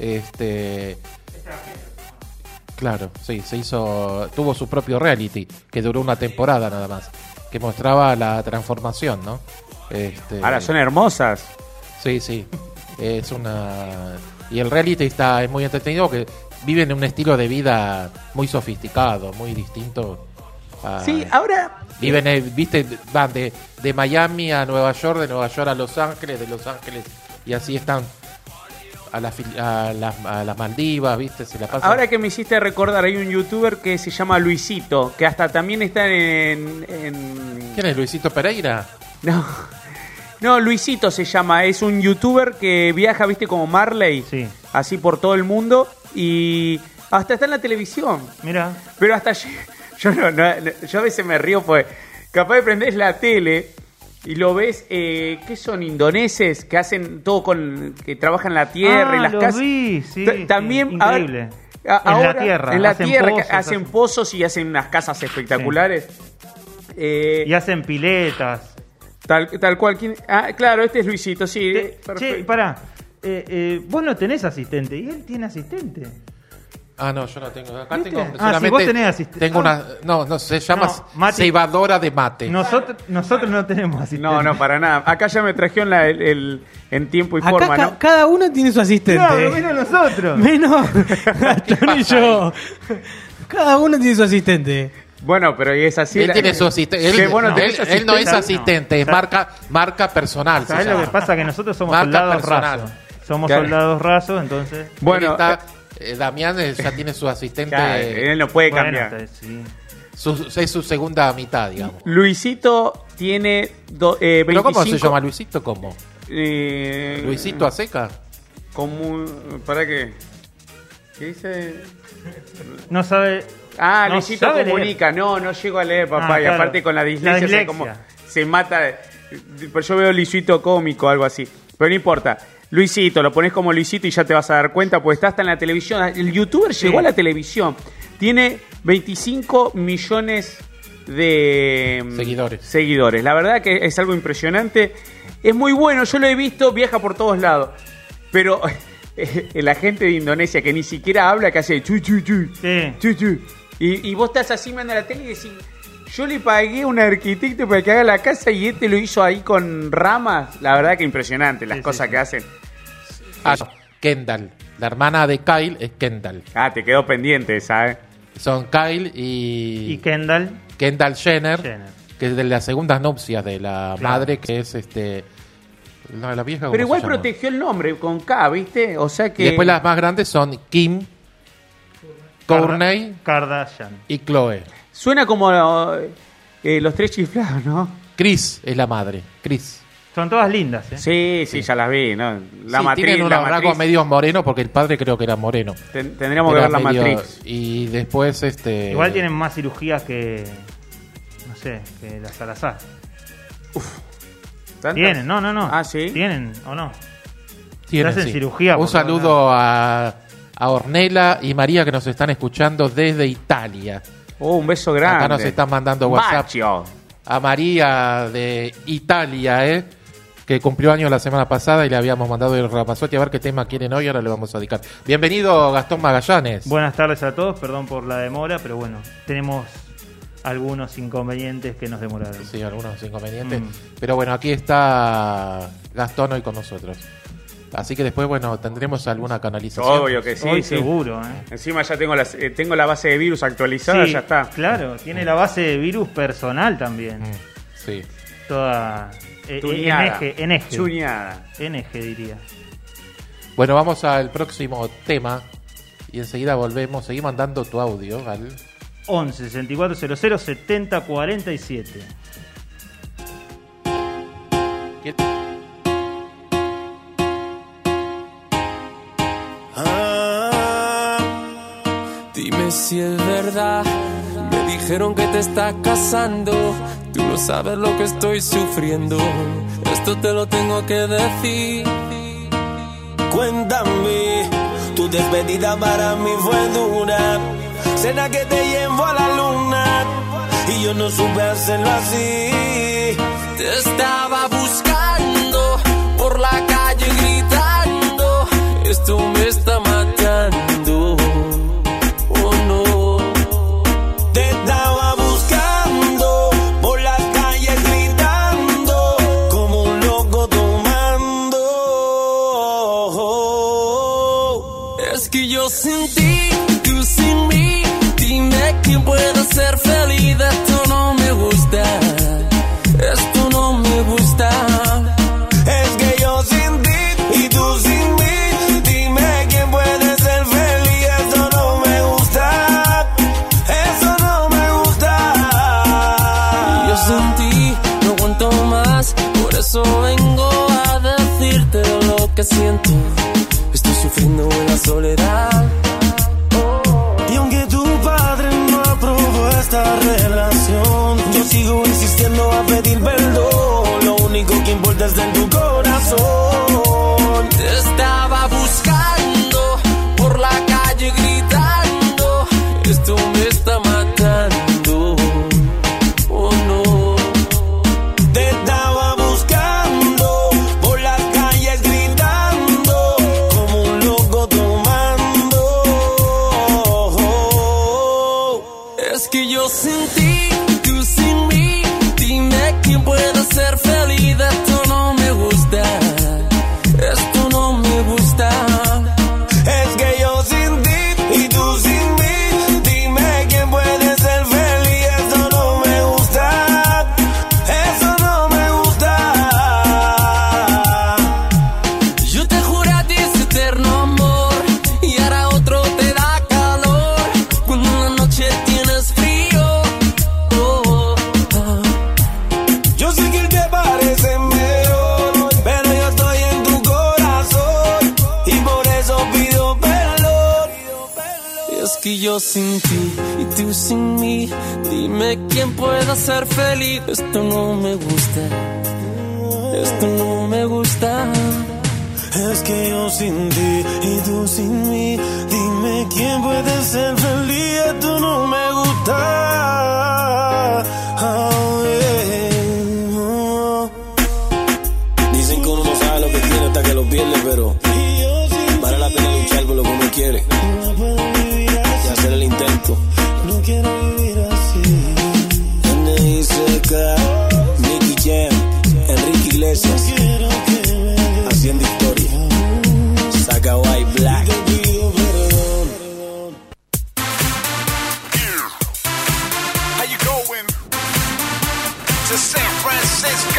claro, sí, tuvo su propio reality, que duró una temporada nada más, que mostraba la transformación, ¿no? Ahora son hermosas. Sí, es y el reality es muy entretenido, que viven un estilo de vida muy sofisticado, muy distinto. Sí, ahora... Viven, van de Miami a Nueva York, de Nueva York a Los Ángeles, de Los Ángeles, y así están a las Maldivas, ¿viste? Se la pasan. Ahora que me hiciste recordar, hay un youtuber que se llama Luisito, que hasta también está en... ¿Quién es, Luisito Pereira? No, Luisito se llama, es un youtuber que viaja, ¿viste? Como Marley, así por todo el mundo, y hasta está en la televisión. Mira. Pero hasta yo a veces me río, pues capaz de prendés la tele y lo ves, ¿qué son? Indoneses que hacen todo que trabajan la tierra y las casas. Vi, sí, también increíble. Ahora, en la tierra hacen pozos y hacen unas casas espectaculares. Y hacen piletas. Tal cual. Claro, este es Luisito, sí. Che, pará. Vos no tenés asistente y él tiene asistente. Ah, no, yo no tengo. Acá ¿Viste? tengo Si solamente. vos tenés asistente. Tengo una. No, se llama Mati. cebadora de mate. Nosotros no tenemos asistente. No, para nada. Acá ya me trajeron en tiempo y Acá forma, ¿no? cada uno tiene su asistente. No, menos nosotros. Menos Gastón y yo. Cada uno tiene su asistente. Bueno, pero y es así. Él tiene su asistente. Qué bueno, tenés Él no es asistente. asistente, es marca personal. ¿Sabés lo que pasa? Que nosotros somos Marca soldados personal. rasos. Somos Claro. soldados rasos, entonces... Bueno, Está, Damián ya tiene su asistente. claro, él no puede Bueno, cambiar. sí. Es su segunda mitad, digamos. Luisito tiene 25. ¿Pero cómo se llama Luisito? ¿Cómo? Eh, ¿Luisito a seca? ¿Para qué? ¿Qué dice? No sabe... Ah, no Luisito sabe comunica. No llego a leer, papá. Ah, Y claro. aparte con la dislexia, sé cómo se mata. Pero yo veo Luisito cómico, algo así. Pero no importa. Luisito, lo pones como Luisito y ya te vas a dar cuenta, porque está hasta en la televisión. El youtuber llegó a la televisión. Tiene 25 millones de seguidores. La verdad que es algo impresionante. Es muy bueno, yo lo he visto, viaja por todos lados. Pero la gente de Indonesia que ni siquiera habla, que hace chu chu chu. Sí. Chu, chu. Y vos estás así mirando la tele y decís, yo le pagué a un arquitecto para que haga la casa y este lo hizo ahí con ramas. La verdad que impresionante las cosas que hacen. Ah, no, Kendall. La hermana de Kyle es Kendall. Ah, te quedó pendiente esa, ¿eh? Son Kyle y Kendall. Kendall Jenner, que es de las segundas nupcias de la Claro. madre, que es la vieja. ¿cómo Pero igual se llama? protegió el nombre con K, ¿viste? O sea que... Y después las más grandes son Kim, Kourtney, Kardashian y Chloe. Suena como los tres chiflados, ¿no? Chris es la madre. Chris. Son todas lindas, ¿eh? Sí, ya las vi, ¿no? La Sí, matriz, tienen la unos rasgos matriz. medio morenos porque el padre creo que era moreno. Tendríamos que Era ver la medio- matriz. Y después Igual tienen más cirugías que... No sé, que la Salazar. ¿Tantas? Tienen, no. Ah, ¿sí? ¿Tienen o no? tienen, Se hacen sí. cirugía. Un por todos saludo a Ornella y María que nos están escuchando desde Italia. Un beso grande. Acá nos están mandando WhatsApp. Macho. A María de Italia, que cumplió años la semana pasada y le habíamos mandado el Ramazotti a ver qué tema quieren hoy, ahora le vamos a dedicar. Bienvenido Gastón Magallanes. Buenas tardes a todos, perdón por la demora, pero bueno, tenemos algunos inconvenientes que nos demoraron. Sí, algunos inconvenientes. Pero bueno, aquí está Gastón hoy con nosotros. Así que después, bueno, tendremos alguna canalización. Obvio que sí. Hoy sí. seguro, Encima ya tengo la base de virus actualizada, Sí, ya está. Claro, tiene la base de virus personal también. Sí. Toda Tuneada. en eje. Chuneada. En eje, diría. Bueno, vamos al próximo tema y enseguida volvemos. Seguí mandando tu audio al 11 6400 70 47. Dime si es verdad. Me dijeron que te estás casando. Tú no sabes lo que estoy sufriendo. Esto te lo tengo que decir. Cuéntame, tu despedida para mí fue dura. Cena que te llevo a la luna y yo no supe hacerlo así. Te estaba buscando por la calle gritando. Esto me está matando. Oh no. Te estaba buscando por las calles gritando como un loco tomando. Es que yo sin ti, tú sin mí. Dime quién puede ser feliz. Esto no me gusta. Esto no me gusta. Es que yo sin ti y tú sin mí. Dime quién puede ser feliz. Eso no me gusta. Eso no me gusta. Yo sin ti no aguanto más. Por eso vengo a decirte lo que siento. Estoy sufriendo en la soledad. Y aunque tu padre no aprobó esta relación, yo sigo insistiendo a pedir perdón. Lo único que importa está en tu corazón. Te estaba buscando por la calle gritando. Esto me está matando. Oh no. Te estaba buscando por las calles gritando como un loco tomando. que yo sin ti y tú sin mí, dime quién pueda ser feliz. Esto no me gusta, esto no me gusta. Es que yo sin ti y tú sin mí, dime quién puede ser feliz. Esto no me gusta. Oh, yeah. Oh. Dicen que uno no sabe lo que tiene hasta que lo pierde, pero vale la pena luchar por lo que uno quiere y hacer el intento. No quiero vivir así. N.I.C.K, Nicky Jam, Enrique Iglesias, haciendo historia. Saca White Black. How you going to San Francisco?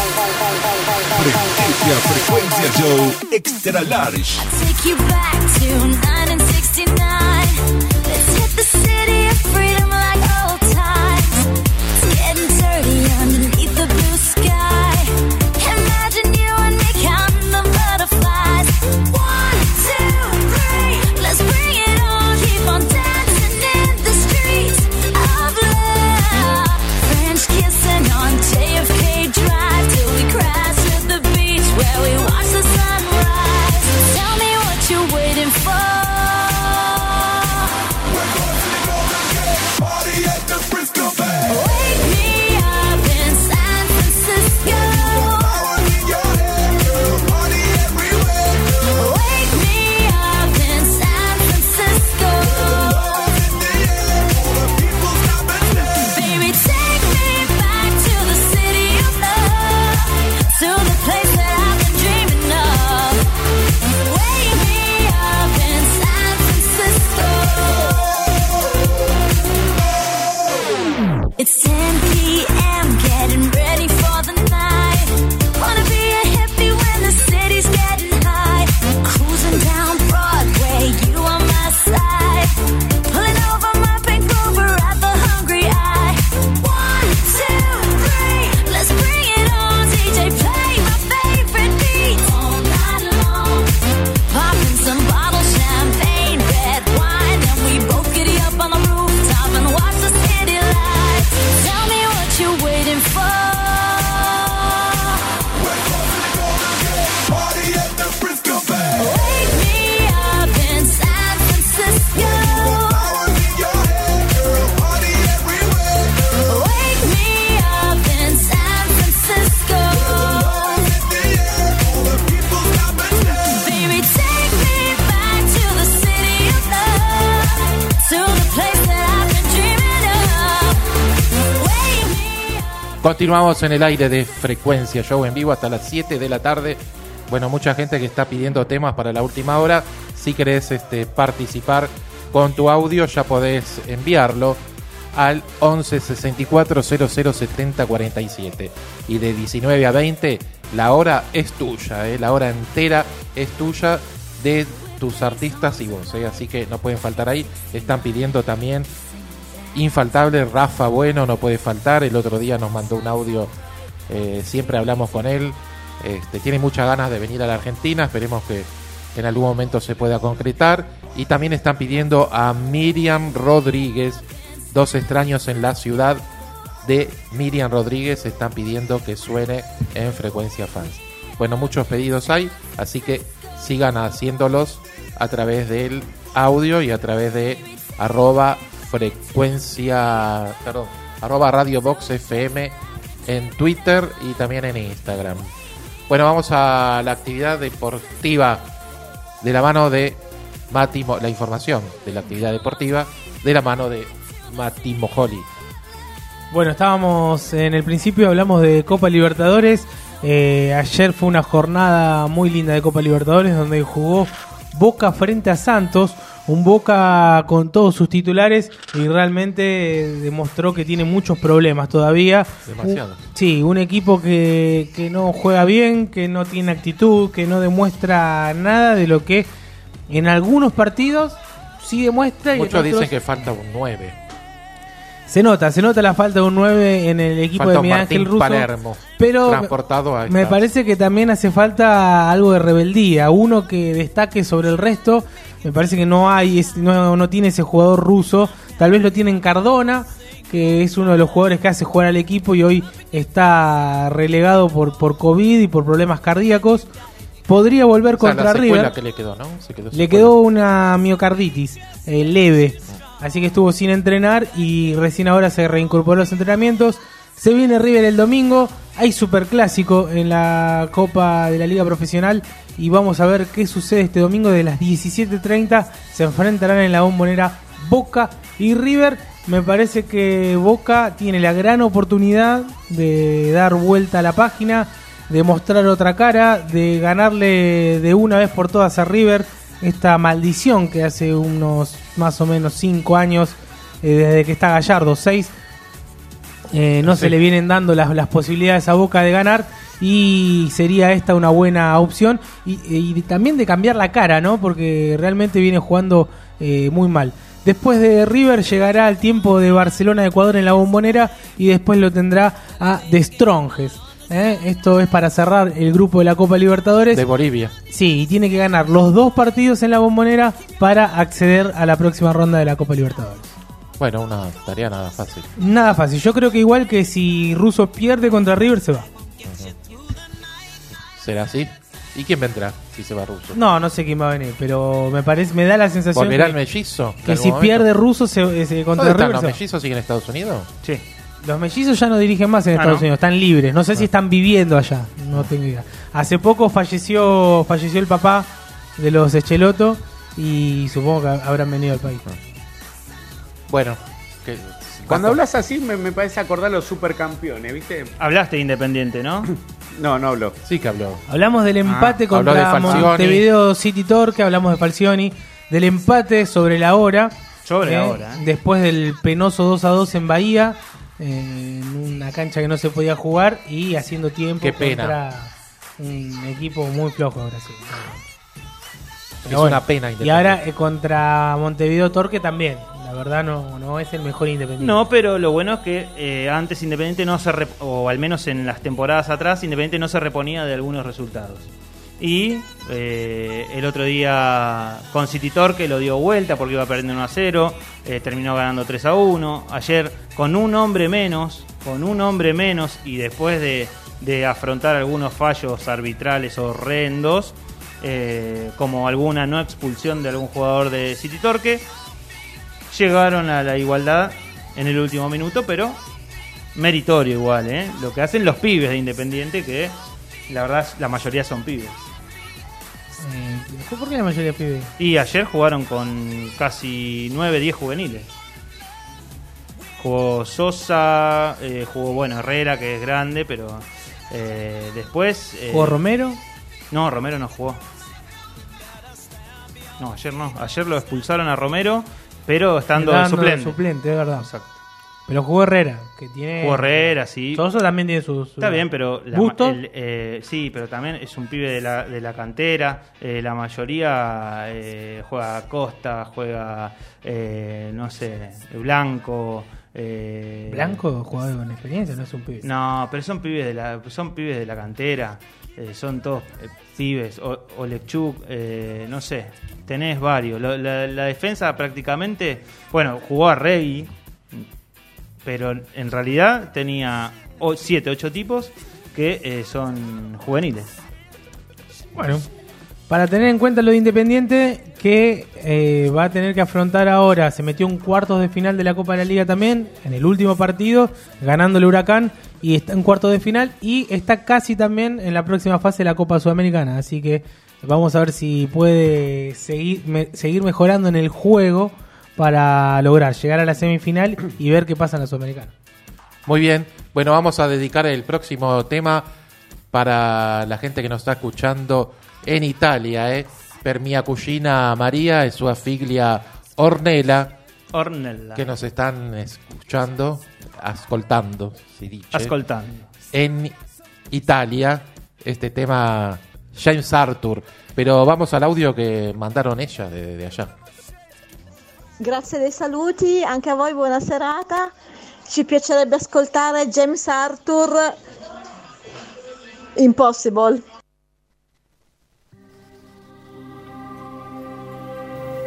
Frecuencia Show Extra Large. Take you back to 1969. Let's hit the city of freedom like old times. It's getting dirty underneath the blue sky. Imagine you and me counting the butterflies. 1, 2, 3, let's bring it on. Keep on dancing in the streets of love. French kissing on JFK Drive till we crash at the beach where we watch the sunrise. Tell me what you're waiting for. Party at the Frisco Bay. Wake me up in San Francisco. Power in your head, girl. Party everywhere, girl. Wake me up in San Francisco. Love in the air, all the people stop and stare. Baby, take me back to the city of love, to the place that I've been dreaming of. Wake me up in San Francisco. It's 10 p.m., getting ready for the night. Wanna be a hippie when the city's getting high. Cruising down Broadway, you on my side. Pulling over my Pink Rover at the Hungry Eye. 1, 2, 3, let's bring it on. DJ, play my favorite beats all night long. Popping some bottle champagne, red wine, and we both giddy up on the rooftop and watch the city lights. Tell me what you're waiting for. Party at the Frisco Bay. Wake me up in San Francisco. Power in your head, girl. Party everywhere, girl. Wake me up in San Francisco. Love in the air, all the people stop and stare. Baby, take me back to the city of love, to the place that I've been dreaming of. Wake me up. Continuamos en el aire de Frecuencia Show en vivo hasta las 7 de la tarde. Bueno, mucha gente que está pidiendo temas para la última hora. Si querés participar con tu audio, ya podés enviarlo al 11 64 00 70 47. Y de 19 a 20, la hora es tuya, la hora entera es tuya de tus artistas y vos. Así que no pueden faltar ahí. Están pidiendo también infaltable Rafa Bueno, no puede faltar. El otro día nos mandó un audio, siempre hablamos con él. Tiene muchas ganas de venir a la Argentina, esperemos que en algún momento se pueda concretar. Y también están pidiendo a Miriam Rodríguez, Dos extraños en la ciudad de Miriam Rodríguez, están pidiendo que suene en Frecuencia Fans. Bueno, muchos pedidos hay, así que sigan haciéndolos a través del audio y a través de arroba Radio Box FM en Twitter y también en Instagram. Bueno, vamos a la actividad deportiva de la mano de Mati, la información de la actividad deportiva de la mano de Mati Mojoli. Bueno, estábamos en el principio, hablamos de Copa Libertadores. Ayer fue una jornada muy linda de Copa Libertadores donde jugó Boca frente a Santos. Un Boca con todos sus titulares y realmente demostró que tiene muchos problemas todavía. Demasiado. Sí, un equipo que no juega bien, que no tiene actitud, que no demuestra nada de lo que en algunos partidos sí demuestra. Muchos dicen que falta un 9. Se nota la falta de un 9 en el equipo falta de Miguel Ángel Russo. Palermo, pero transportado a me parece que también hace falta algo de rebeldía, uno que destaque sobre el resto. Me parece que no tiene ese jugador ruso. Tal vez lo tiene en Cardona, que es uno de los jugadores que hace jugar al equipo y hoy está relegado por COVID y por problemas cardíacos. Podría volver contra la River. que le quedó, ¿no? Le quedó una miocarditis leve, así que estuvo sin entrenar y recién ahora se reincorporó a los entrenamientos. Se viene River el domingo, hay superclásico en la Copa de la Liga Profesional y vamos a ver qué sucede este domingo. De las 17:30 se enfrentarán en la Bombonera Boca y River. Me parece que Boca tiene la gran oportunidad de dar vuelta a la página, de mostrar otra cara, de ganarle de una vez por todas a River esta maldición que hace unos más o menos 5 años, desde que está Gallardo, 6, no se le vienen dando las posibilidades a Boca de ganar, y sería esta una buena opción y también de cambiar la cara, ¿no? Porque realmente viene jugando muy mal. Después de River llegará el tiempo de Barcelona-Ecuador en la Bombonera y después lo tendrá a The Strongest. Esto es para cerrar el grupo de la Copa Libertadores de Bolivia. Sí, y tiene que ganar los 2 partidos en la Bombonera para acceder a la próxima ronda de la Copa Libertadores. Bueno, una tarea nada fácil. Nada fácil. Yo creo que igual que si Russo pierde contra River se va. ¿Será así? ¿Y quién vendrá si se va Russo? No sé quién va a venir, pero me da la sensación ¿Volverá el mellizo? Que si pierde Russo contra River. ¿Los mellizos siguen en Estados Unidos? Sí. Los mellizos ya no dirigen más en Estados Unidos, están libres. No sé si están viviendo allá, no tengo idea. Hace poco falleció el papá de los Echeloto y supongo que habrán venido al país. Bueno, cuando hablas así me parece acordar los supercampeones, ¿viste? Hablaste de Independiente, ¿no? No habló. Sí que habló. Hablamos del empate contra Montevideo City Torque, hablamos de Falcioni, del empate sobre la hora. Después del penoso 2-2 en Bahía, en una cancha que no se podía jugar y haciendo tiempo contra un equipo muy flojo de Brasil. Es una pena. Y ahora contra Montevideo Torque también. La verdad no es el mejor Independiente. No, pero lo bueno es que antes Independiente no o al menos en las temporadas atrás, Independiente no se reponía de algunos resultados. Y el otro día con City Torque lo dio vuelta porque iba perdiendo 1-0, terminó ganando 3-1. Ayer con un hombre menos y después de afrontar algunos fallos arbitrales horrendos, como alguna no expulsión de algún jugador de City Torque, llegaron a la igualdad en el último minuto, pero meritorio igual, lo que hacen los pibes de Independiente, que la verdad la mayoría son pibes. ¿Por qué la mayoría pibes? Y ayer jugaron con casi 9-10 juveniles. Jugó Sosa, jugó Herrera, que es grande, pero después... ¿Jugó Romero? No, Romero no jugó. No, ayer no. Ayer lo expulsaron a Romero, pero estando de suplente. Suplente, es verdad. Exacto. Pero jugó Herrera, que tiene... Jugó Herrera, sí. Sosa también tiene sus... Está bien, pero... ¿Bustos? Sí, pero también es un pibe de la cantera. La mayoría juega Costa, juega, no sé, Blanco... Blanco, jugador con experiencia, no es un pibe. No, pero son pibes de la cantera. Son todos pibes. Olechuk, no sé. Tenés varios. La defensa prácticamente... Bueno, jugó a Rey, pero en realidad tenía 7, 8 tipos que son juveniles. Bueno, para tener en cuenta lo de Independiente, que va a tener que afrontar ahora, se metió en cuartos de final de la Copa de la Liga también, en el último partido, ganando el Huracán, y está en cuartos de final, y está casi también en la próxima fase de la Copa Sudamericana, así que vamos a ver si puede seguir mejorando en el juego para lograr llegar a la semifinal y ver qué pasa en la Sudamericana. Muy bien, bueno, vamos a dedicar el próximo tema para la gente que nos está escuchando en Italia, per mia cugina María e sua figlia Ornella, que nos están escuchando, ascoltando, si dice. Ascoltando. En Italia, este tema James Arthur, pero vamos al audio que mandaron ella de allá. Grazie dei saluti, anche a voi buona serata. Ci piacerebbe ascoltare James Arthur, Impossible.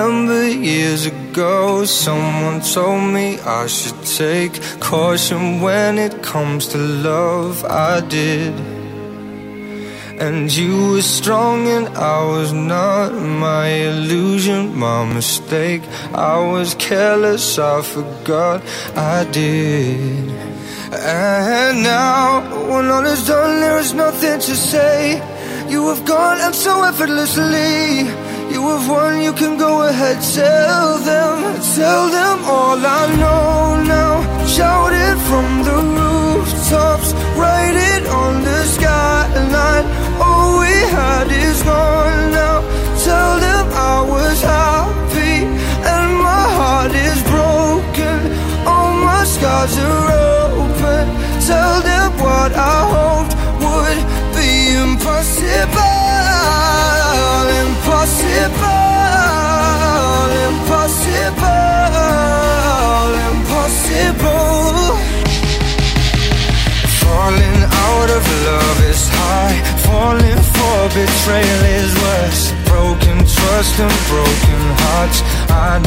remember years ago, someone told me I should take caution when it comes to love. I did. And you were strong and I was not. My illusion, my mistake. I was careless, I forgot I did. And now, when all is done, there is nothing to say. You have gone and so effortlessly. You have won, you can go ahead, tell them all I know now. Shout it from the rooftops, write it on the skyline. All we had is gone now. Tell them I was happy and my heart is broken. All my scars are open. Tell them what I hoped would be impossible. Impossible. Falling out of love is high. Falling for betrayal is worse. Broken trust and broken hearts. I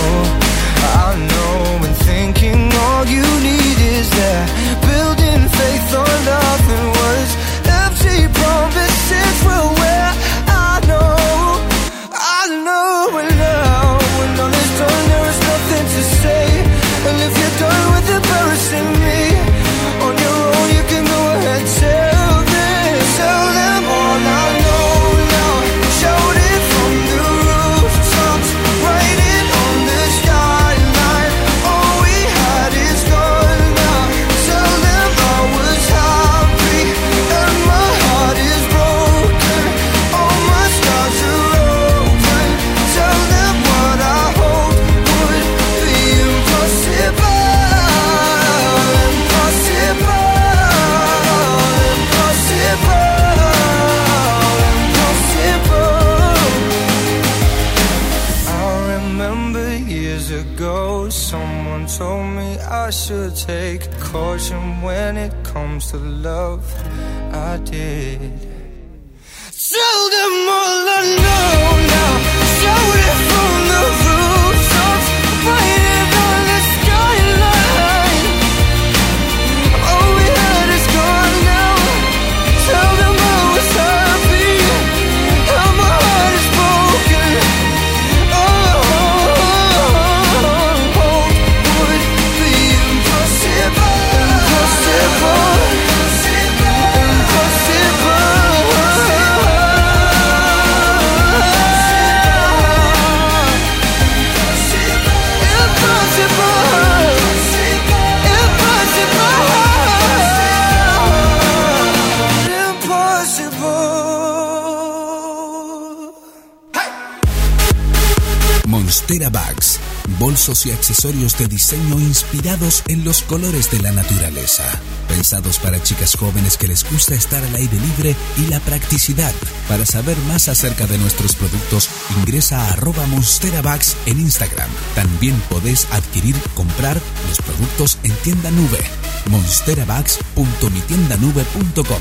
know. And thinking all you need is that. Building faith on nothing words. Empty promises will wear. I know. And now when all is done, there is nothing to say. And if you're done with embarrassing me on your own, you can go ahead, tell them all I know now. Shout it from the rooftops, write it on the skyline. All we had is gone now. Tell them I was happy and my heart is broken. All my scars are open. Tell them what I hoped would be impossible. Someone told me I should take caution when it comes to love. I did. Tell them all I know now. Shout it from the rooftops, write it on the skyline. All we had is gone now. Tell them I was happy and my heart is broken. Monstera Bags, bolsos y accesorios de diseño inspirados en los colores de la naturaleza. Pensados para chicas jóvenes que les gusta estar al aire libre y la practicidad. Para saber más acerca de nuestros productos, ingresa a @MonsteraBags en Instagram. También podés comprar los productos en tienda nube. monsterabags.mitiendanube.com.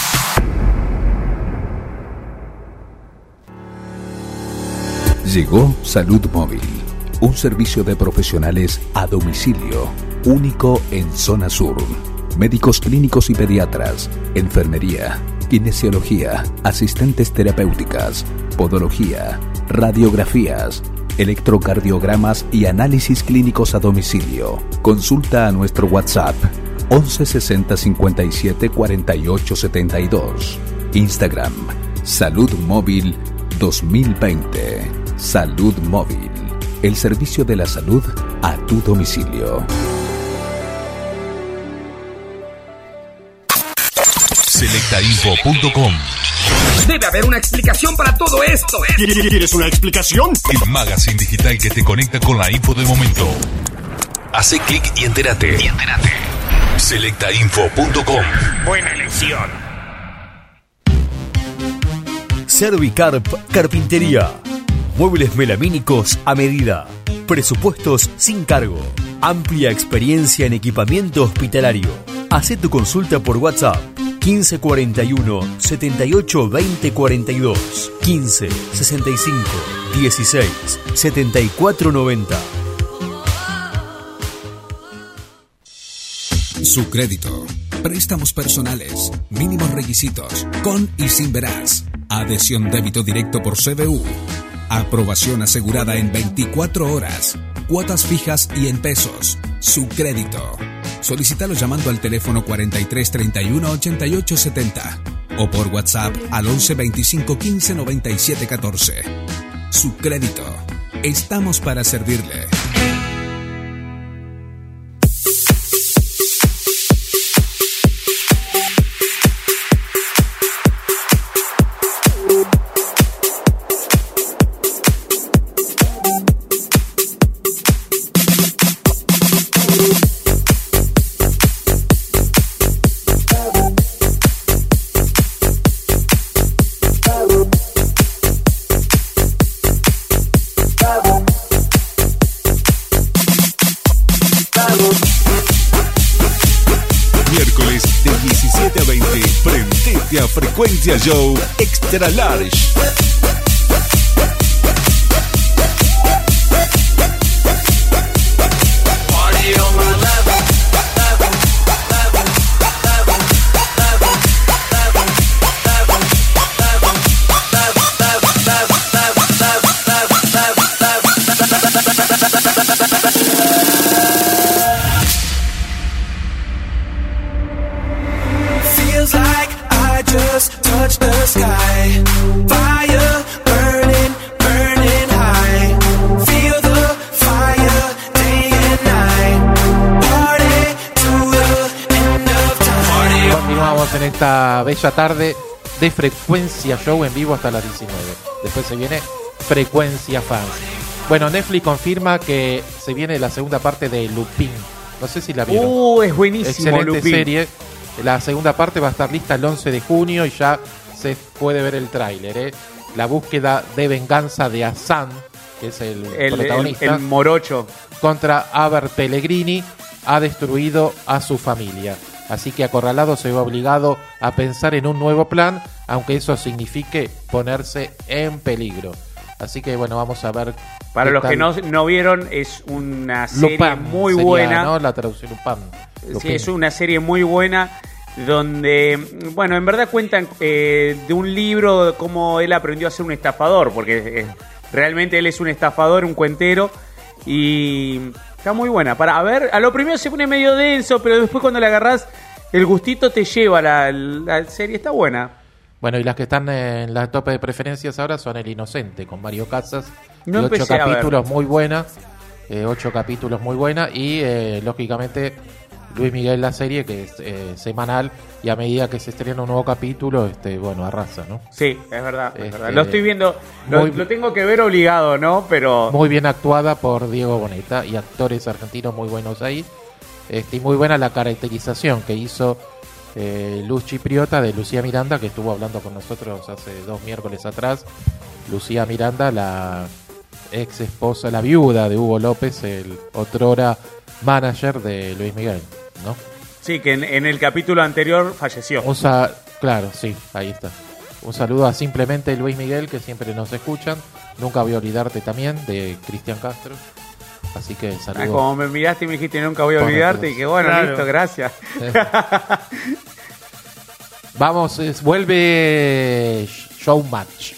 Llegó Salud Móvil, un servicio de profesionales a domicilio, único en zona sur. Médicos clínicos y pediatras, enfermería, kinesiología, asistentes terapéuticas, podología, radiografías, electrocardiogramas y análisis clínicos a domicilio. Consulta a nuestro WhatsApp 11 60 57 48 72. Instagram Salud Móvil 2020. Salud Móvil, el servicio de la salud a tu domicilio. Selectainfo.com. Debe haber una explicación para todo esto. ¿Quieres una explicación? El magazine digital que te conecta con la info del momento. Hace clic y entérate. Selectainfo.com. Buena elección. Servicarp Carpintería. Muebles melamínicos a medida. Presupuestos sin cargo. Amplia experiencia en equipamiento hospitalario. Hacé tu consulta por WhatsApp 1541 78 20 42, 15 65 16 74 90. Su crédito. Préstamos personales. Mínimos requisitos. Con y sin verás. Adhesión débito directo por CBU. Aprobación asegurada en 24 horas. Cuotas fijas y en pesos. Su crédito. Solicítalo llamando al teléfono 43 31 88 70 o por WhatsApp al 11 25 15 97 14. Su crédito. Estamos para servirle. Miércoles de 17 a 20, prendete a Frecuencia Show Extra Large. Feels like I just touched the sky. Fire burning, burning high. Feel the fire day and night. Party to the end of time. Continuamos en esta bella tarde de Frecuencia Show en vivo hasta las 19. Después se viene Frecuencia Fans. Bueno, Netflix confirma que se viene la segunda parte de Lupin. No sé si la vieron. Es buenísimo. Excelente Lupin. serie. La segunda parte va a estar lista el 11 de junio y ya se puede ver el tráiler. La búsqueda de venganza de Hassan, que es el protagonista, el morocho, contra Aber Pellegrini, ha destruido a su familia. Así que acorralado se ve obligado a pensar en un nuevo plan, aunque eso signifique ponerse en peligro. Así que bueno, vamos a ver. Para los que no vieron, es una serie Lupin muy sería, buena. ¿no? La traducción Lupin. Sí, es una serie muy buena donde, bueno, en verdad cuentan de un libro de cómo él aprendió a ser un estafador, porque realmente él es un estafador, un cuentero, y está muy buena. A ver, a lo primero se pone medio denso, pero después cuando le agarrás, el gustito te lleva, la serie está buena. Bueno, y las que están en la tope de preferencias ahora son El Inocente, con Mario Casas. No y 8 empecé a ver. capítulos muy buenas. 8 capítulos muy buenas. Y, lógicamente, Luis Miguel, la serie, que es semanal. Y a medida que se estrena un nuevo capítulo, bueno, arrasa, ¿no? Sí, es verdad. Es verdad. Lo estoy viendo, lo tengo que ver obligado, ¿no? Pero muy bien actuada por Diego Boneta y actores argentinos muy buenos ahí. Y muy buena la caracterización que hizo Luz Chipriota de Lucía Miranda, que estuvo hablando con nosotros hace 2 miércoles atrás. Lucía Miranda, la ex esposa, la viuda de Hugo López, el otrora manager de Luis Miguel, ¿no? Sí, que en el capítulo anterior falleció. Claro, sí, ahí está. Un saludo a Simplemente Luis Miguel, que siempre nos escuchan. Nunca voy a olvidarte también, de Cristian Castro. Así que saludos. Como me miraste y me dijiste nunca voy a olvidarte, y que bueno, claro. Listo, gracias. Vamos, vuelve Showmatch.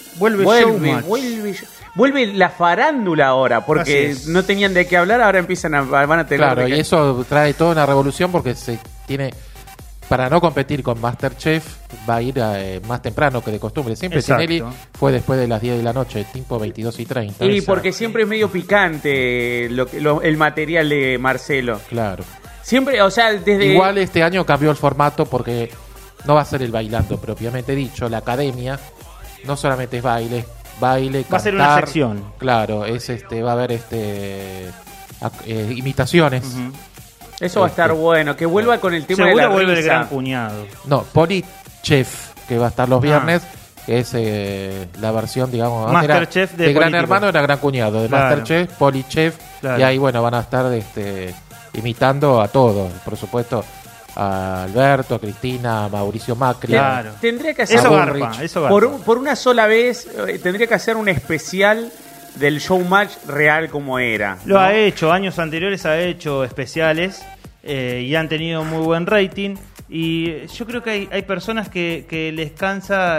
Vuelve la farándula ahora, porque no tenían de qué hablar, ahora van a tener. Claro, y eso trae toda una revolución porque se tiene. Para no competir con MasterChef, va a ir más temprano que de costumbre. Siempre Tinelli fue después de las 10 de la noche, tipo 22:30. Y porque siempre es medio picante el material de Marcelo. Claro. Siempre, o sea, desde. Igual este año cambió el formato porque no va a ser el bailando propiamente dicho. La academia no solamente es baile, cantar. Va a ser una sección. Claro, va a haber imitaciones. Uh-huh. Eso va a estar bueno, que vuelva con el tema de la vuelve risa. El Gran Cuñado. No, Polichef, que va a estar los viernes, que es la versión, digamos, Masterchef de Gran Hermano era Gran Cuñado, de claro. Masterchef, Polichef, claro. Y ahí, bueno, van a estar imitando a todos, por supuesto. a Alberto, a Cristina, a Mauricio Macri. Claro. Tendría que hacer Eso garpa, eso garpa. por una sola vez, tendría que hacer un especial del showmatch real como era. Lo ¿no? ha hecho, años anteriores ha hecho especiales y han tenido muy buen rating. Y yo creo que hay personas que les cansa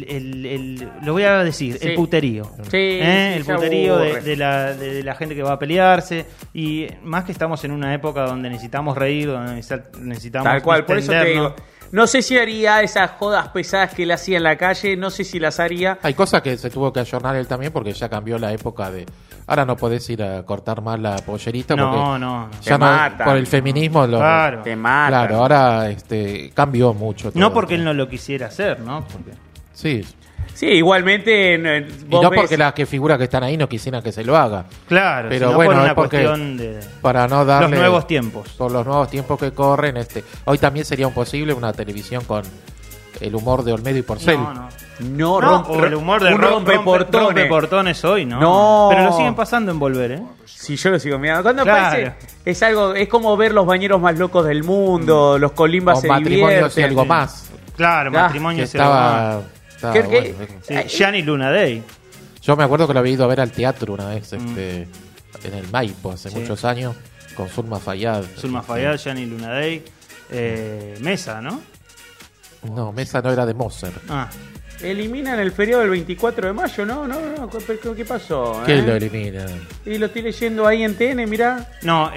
lo voy a decir, Sí. el puterío. Sí, el se puterío aburre. de la gente que va a pelearse. Y más que estamos en una época donde necesitamos reír, donde necesitamos Tal cual, por eso te distendernos. digo. No sé si haría esas jodas pesadas que él hacía en la calle, no sé si las haría. Hay cosas que se tuvo que ayornar él también porque ya cambió la época de... Ahora no podés ir a cortar más la pollerita No, porque no. ya Te matan. por el feminismo Claro. Te matan. Claro, ahora cambió mucho todo. No porque él no lo quisiera hacer, ¿no? Porque Sí. Sí, igualmente. Y vos no ves- porque las que figuras que están ahí no quisieran que se lo haga. Claro, Pero sino bueno, por una es porque cuestión de para no darle los nuevos tiempos. Por los nuevos tiempos que corren, hoy también sería posible una televisión con el humor de Olmedo y Porcel. No, o el humor de un rompeportones. rompeportones hoy, ¿no? No. Pero lo siguen pasando en Volver, ¿eh? Sí, yo lo sigo mirando. Cuando Claro. aparece, es algo, es como ver los bañeros más locos del mundo, los colimbas O se Matrimonios divierten. y algo más. Claro, Ya, matrimonio que y estaba estaba ¿Qué- bueno. Sí, Gianni Luna Day. Yo me acuerdo que lo había ido a ver al teatro una vez en el Maipo hace Sí. muchos años con Zulma Fayad. Zulma Fayad, Gianni Luna Day. Mesa, ¿no? No, Mesa no era de Moser. Ah, Eliminan el feriado del 24 de mayo, ¿no? No, ¿qué pasó? ¿Qué lo eliminan? Y lo estoy leyendo ahí en TN, mirá. no,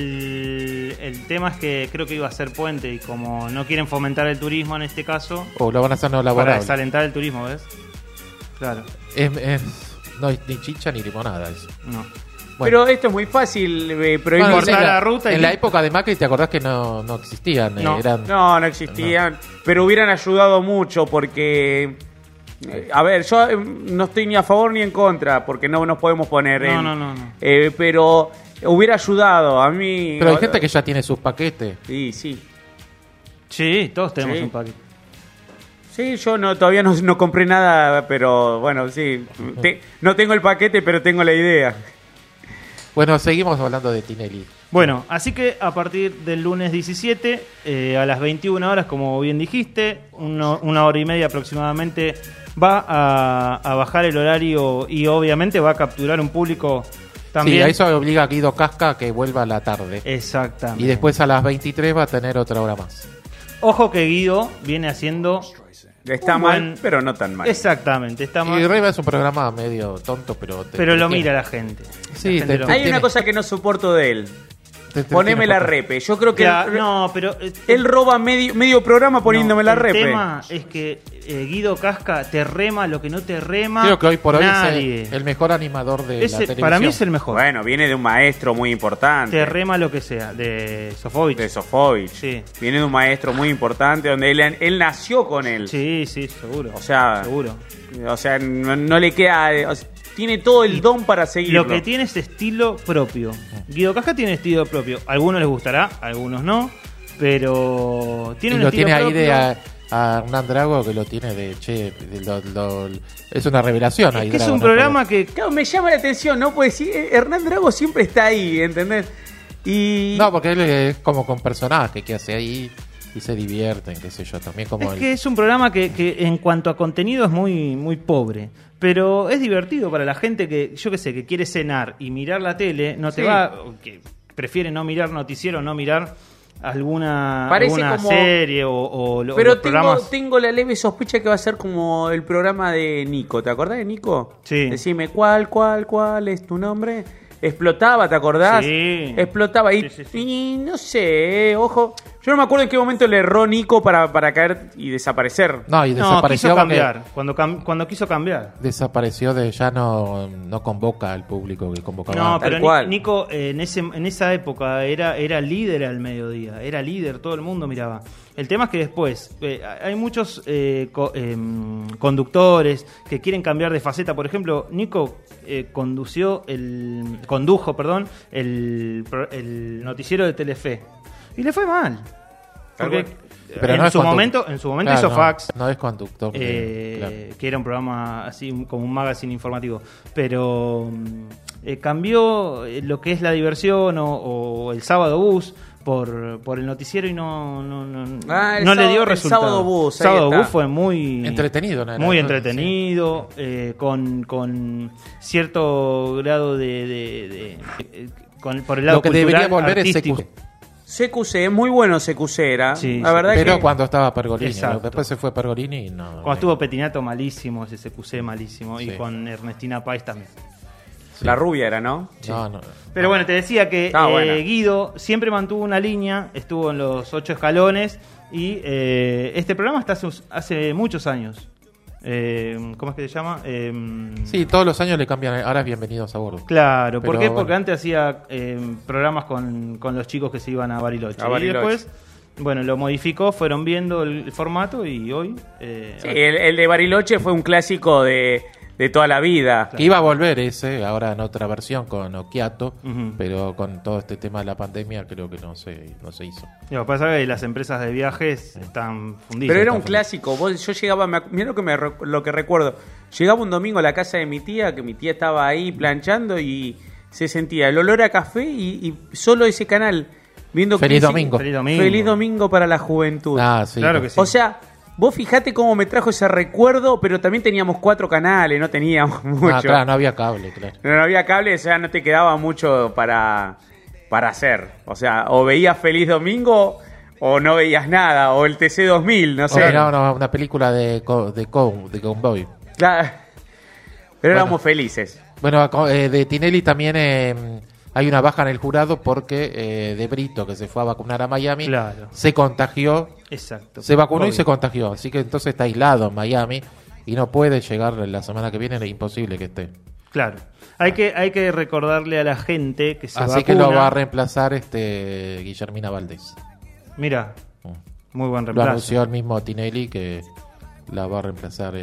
el tema es que creo que iba a ser puente y como no quieren fomentar el turismo en este caso, O lo van a hacer no para laborable. desalentar el turismo, ¿ves? Claro, No es ni chicha ni limonada eso. no. Pero esto es muy fácil, prohibir. Bueno, cortar la ruta y en la listo. época de Macri, ¿te acordás que no existían? No. Eran, No No. existían, pero hubieran ayudado mucho porque... a ver, yo no estoy ni a favor ni en contra, porque no nos podemos poner en... No. pero hubiera ayudado, a mí... Pero hay gente que ya tiene sus paquetes. Sí, sí. Sí, todos tenemos Sí. un paquete. Sí, yo todavía no compré nada, pero bueno, sí. No tengo el paquete, pero tengo la idea. Bueno, seguimos hablando de Tinelli. Bueno, así que a partir del lunes 17, a las 21 horas, como bien dijiste, una hora y media aproximadamente, va a bajar el horario y obviamente va a capturar un público también. Sí, a eso obliga a Guido Casca a que vuelva a la tarde. Exactamente. Y después a las 23 va a tener otra hora más. Ojo que Guido viene haciendo... Está un mal, buen- pero no tan mal. Exactamente, está Y mal. Reba es un programa medio tonto, pero... Pero lo tiene- mira la gente. Sí, La gente lo te- Hay mira. una cosa que no soporto de él. te Poneme la poco. repe. Yo creo que Ya, él, no, pero... él roba medio programa poniéndome no, la el repe. tema es que Guido Casca te rema lo que no te rema Creo que hoy por hoy nadie. es el mejor animador de la televisión. Para mí es el mejor. Bueno, viene de un maestro muy importante. Te rema lo que sea, de Sofovich. De Sofovich. Sí. Viene de un maestro muy importante donde él nació con él. Sí, seguro. O sea, Seguro. no le queda... o sea, tiene todo el don para seguirlo. Lo que tiene es estilo propio. Guido Casca tiene estilo propio. A algunos les gustará, a algunos no. Pero tiene Y un lo estilo tiene ahí propio. a Hernán Drago, que lo tiene es una revelación ahí. Es que es Drago, un ¿no? programa que... Claro, me llama la atención, ¿no? Pues sí, Hernán Drago siempre está ahí, ¿entendés? Y... No, porque él es como con personaje que hace ahí y se divierten, qué sé yo, también como Es él. que es un programa que en cuanto a contenido es muy, muy pobre. Pero es divertido para la gente que, yo qué sé, que quiere cenar y mirar la tele, no te Sí. va, o que prefiere no mirar noticiero, no mirar alguna Parece como- serie o los Pero programas. tengo la leve sospecha que va a ser como el programa de Nico. ¿Te acordás de Nico? Sí. Decime, ¿cuál es tu nombre? Explotaba, ¿te acordás? Sí. Explotaba. Y, y no sé, ojo. Yo no me acuerdo en qué momento le erró Nico para caer y desaparecer. No, y No, desapareció quiso porque cambiar. Cuando quiso cambiar. desapareció ya no convoca al público que convocaba. No, antes. pero Nico en esa época era líder al mediodía, era líder, todo el mundo miraba. El tema es que después hay muchos conductores que quieren cambiar de faceta. Por ejemplo, Nico condujo el noticiero de Telefe y le fue mal. Porque Pero en, no es su conductor. momento Claro, hizo no, fax. No es conductor. Claro. Que era un programa así como un magazine informativo, pero cambió lo que es la diversión o el sábado bus por el noticiero y no el le dio sábado- el resultado. sábado bus, ahí Sábado está. bus fue muy Entretenido, ¿no? muy Sí. entretenido, con cierto grado por el lado Lo que cultural, debería volver artístico. es CQC, es muy bueno CQC era. Sí, la verdad Pero que cuando estaba Pergolini, Exacto. después se fue Pergolini y no. Cuando estuvo Petinato malísimo, ese CQC malísimo, y Sí. con Ernestina Páez también. la rubia era, ¿no? No. Pero bueno, te decía que buena. Guido siempre mantuvo una línea, estuvo en los 8 escalones y este programa está hace muchos años. ¿Cómo es que se llama? Sí, todos los años le cambian. Ahora es Bienvenidos a Bordo. Claro, ¿por Pero qué? bueno. Porque antes hacía programas con los chicos que se iban a Bariloche. A Y Bariloche. después, bueno, lo modificó, fueron viendo el formato y hoy... Sí, el de Bariloche fue un clásico de toda la vida. Que iba a volver ese, ahora en otra versión con Occhiato, Ujú. pero con todo este tema de la pandemia creo que no se hizo. Lo que pasa es que las empresas de viajes están fundidas. Pero era un clásico. Yo llegaba, mira lo que recuerdo. Llegaba un domingo a la casa de mi tía, que mi tía estaba ahí planchando y se sentía el olor a café y solo ese canal viendo Feliz Crisis- Domingo. Feliz domingo para la juventud. Ah, sí. Claro que sí. O sea, vos fijate cómo me trajo ese recuerdo, pero también teníamos 4 canales, no teníamos mucho. Ah, claro, no había cable, claro. No había cable, o sea, no te quedaba mucho para hacer. O sea, o veías Feliz Domingo o no veías nada, o el TC2000, no O sé. era una película de Convoy. Claro. Pero Bueno. éramos felices. Bueno, de Tinelli también hay una baja en el jurado porque De Brito, que se fue a vacunar a Miami, Claro. se contagió, Exacto. se vacunó y Obvio. se contagió. Así que entonces está aislado en Miami y no puede llegar la semana que viene, es imposible que esté. Claro. Hay que recordarle a la gente que se Así vacuna. que lo va a reemplazar Guillermina Valdés. Mira, muy buen Lo reemplazo. anunció el mismo Tinelli que la va a reemplazar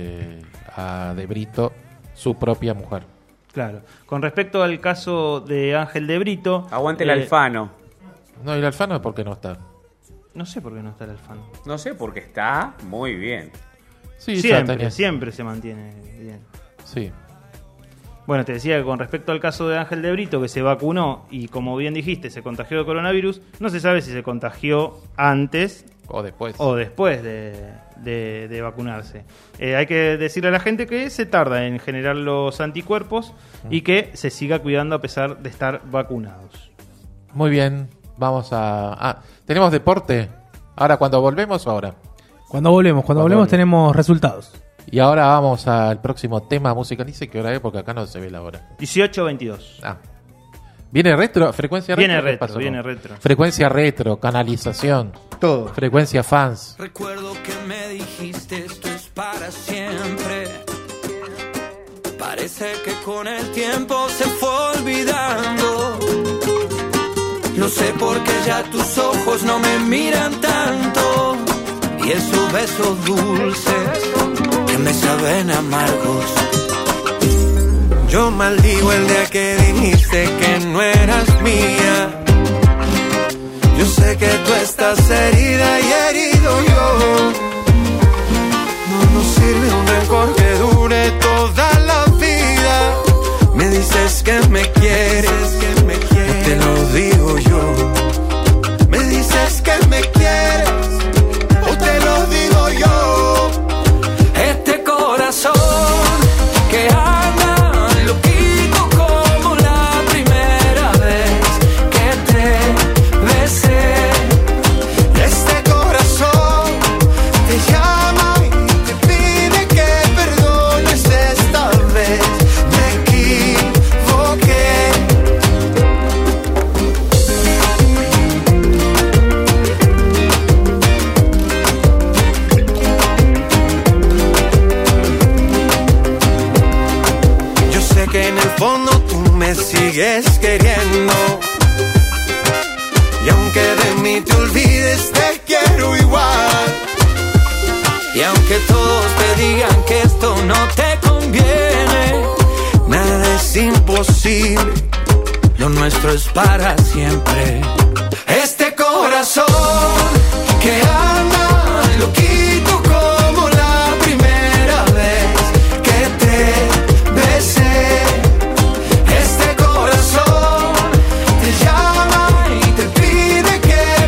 a De Brito, su propia mujer. Claro. Con respecto al caso de Ángel de Brito... Aguante el Alfano. No, ¿y el Alfano por qué no está? No sé por qué no está el Alfano. No sé, porque está muy bien. Sí, ya Siempre, tenía- siempre se mantiene bien. Sí. Bueno, te decía que con respecto al caso de Ángel de Brito, que se vacunó y como bien dijiste, se contagió de coronavirus, no se sabe si se contagió antes o después de vacunarse. Hay que decirle a la gente que se tarda en generar los anticuerpos y que se siga cuidando a pesar de estar vacunados. Muy bien, vamos a... ¿tenemos deporte? ¿Ahora cuando volvemos o ahora? Cuando volvemos tenemos resultados. Y ahora vamos al próximo tema musical. Dice que hora es porque acá no se ve la hora. 18:22. Ah. ¿Viene retro? ¿Frecuencia retro? Viene ¿Qué retro, pasó? viene retro. Frecuencia retro, canalización. Todo. Frecuencia fans. Recuerdo que me dijiste esto es para siempre. Parece que con el tiempo se fue olvidando. No sé por qué ya tus ojos no me miran tanto. Y esos besos dulces que me saben amargos. Yo maldigo el día que dijiste que no eras mía. Yo sé que tú estás herida y herido yo. No nos sirve un rencor que dure toda la vida. Me dices que me quieres, no te lo digo yo. Me dices que me quieres, o te lo digo yo. Este corazón que anda loquito como la primera vez que te besé. Este corazón te llama y te pide que perdones esta vez. Me equivoqué. Yo sé que en el fondo tú me sigues queriendo. Y aunque de mí te olvides, te quiero igual. Y aunque todos te digan que esto no te conviene, Nada es imposible, lo nuestro es para siempre. este corazón que anda loquito como la primera vez que te besé. Este corazón te llama y te pide que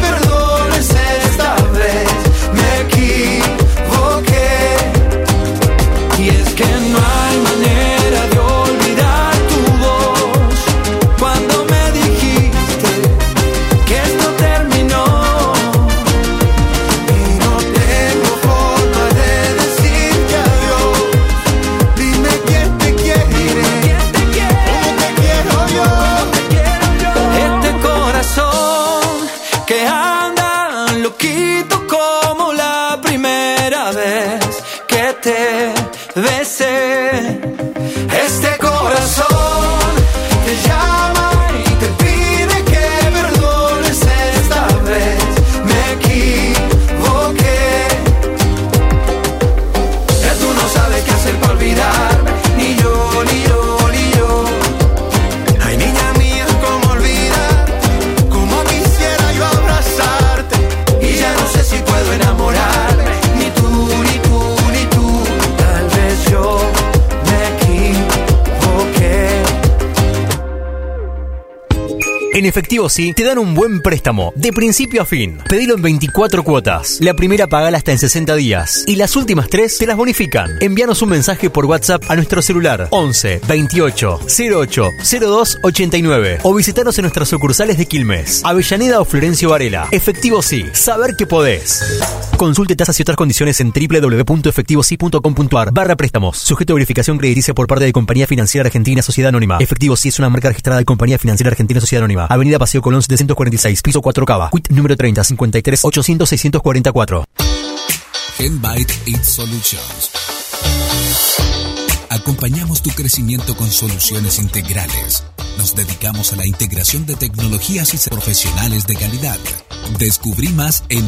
En Efectivo Sí te dan un buen préstamo, de principio a fin. Pedilo en 24 cuotas. La primera pagala hasta en 60 días. Y las últimas 3 te las bonifican. Envíanos un mensaje por WhatsApp a nuestro celular 11 28 08 02 89 o visitanos en nuestras sucursales de Quilmes, Avellaneda o Florencio Varela. Efectivo Sí, saber que podés. Consulte tasas y otras condiciones en www.efectivosí.com.ar/préstamos. Sujeto a verificación crediticia por parte de Compañía Financiera Argentina Sociedad Anónima. Efectivo Sí es una marca registrada de Compañía Financiera Argentina Sociedad Anónima. Avenida Paseo Colón 746, piso 4 Cava. Quit número 30 53 800 644. Genbyte It Solutions. Acompañamos tu crecimiento con soluciones integrales. Nos dedicamos a la integración de tecnologías y profesionales de calidad. Descubrí más en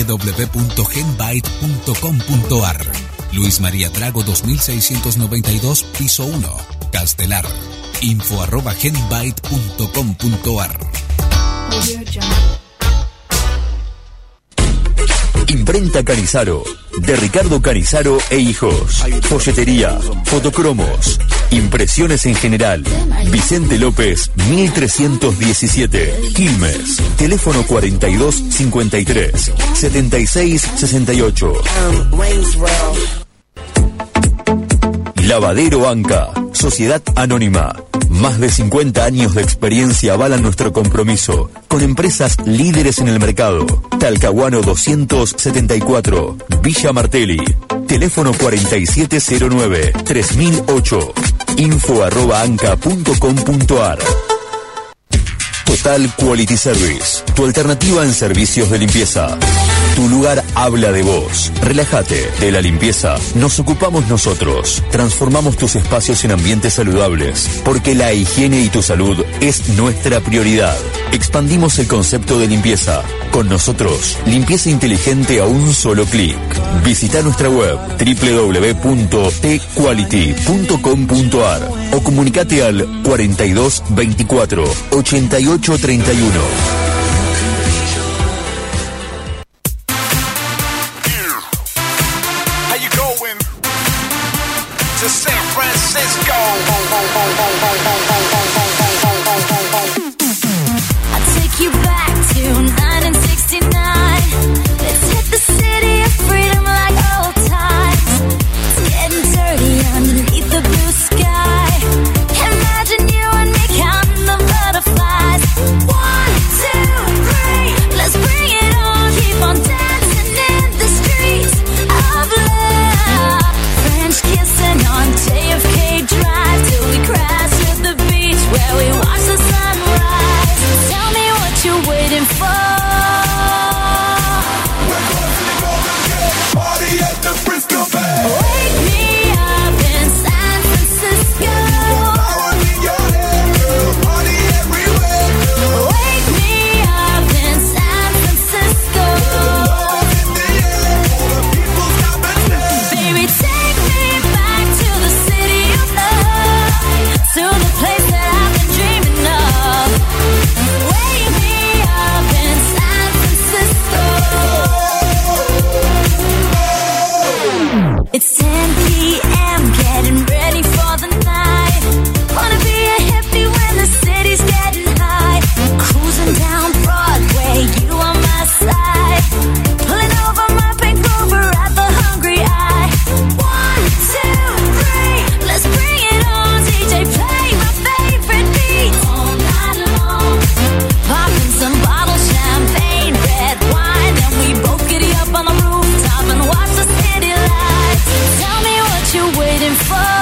www.genbyte.com.ar. Luis María Drago 2692, piso 1, Castelar. info@genbyte.com.ar. Imprenta Canizaro, de Ricardo Canizaro e Hijos. Folletería, fotocromos, impresiones en general. Vicente López, 1317, Quilmes. Teléfono 42 53 76 68. Lavadero Anca, Sociedad Anónima. Más de 50 años de experiencia avalan nuestro compromiso con empresas líderes en el mercado. Talcahuano 274, Villa Martelli. Teléfono 4709 3008. info@anca.com.ar. Total Quality Service, tu alternativa en servicios de limpieza. Tu lugar habla de vos. Relájate. De la limpieza nos ocupamos nosotros. Transformamos tus espacios en ambientes saludables, porque la higiene y tu salud es nuestra prioridad. Expandimos el concepto de limpieza. Con nosotros, limpieza inteligente a un solo clic. Visita nuestra web www.tquality.com.ar o comunicate al 42 24 88 31. To San Francisco. I'll take you back to 1969. Let's hit the city of freedom like old times. It's getting dirty underneath the blue sky. Imagine you and me counting the butterflies. 1, 2, 3, let's bring it on. Keep on dancing in the streets of love. French kissing on JFK Drive till we crash at the beach where we watch the sunrise. Tell me what you're waiting for. We're closing the Golden Gate. Party at the Frisco Bay. Wake me up in San Francisco. Power in your head, girl. Party everywhere, girl. Wake me up in San Francisco. Love in the air. All the people stop and stare. Baby, take me back to the city of love, to the place that I've been dreaming of. Wake me up in San Francisco. It's 10 p.m. getting ready for the night. Wanna be a hippie when the city's getting high. Cruising down Broadway, you on my side. Pulling over my pink Rover at the Hungry Eye. 1, 2, 3, let's bring it on. DJ, play my favorite beats all night long. Popping some bottle champagne, red wine, then we both giddy up on the rooftop and watch the city lights. Tell me what you're waiting for.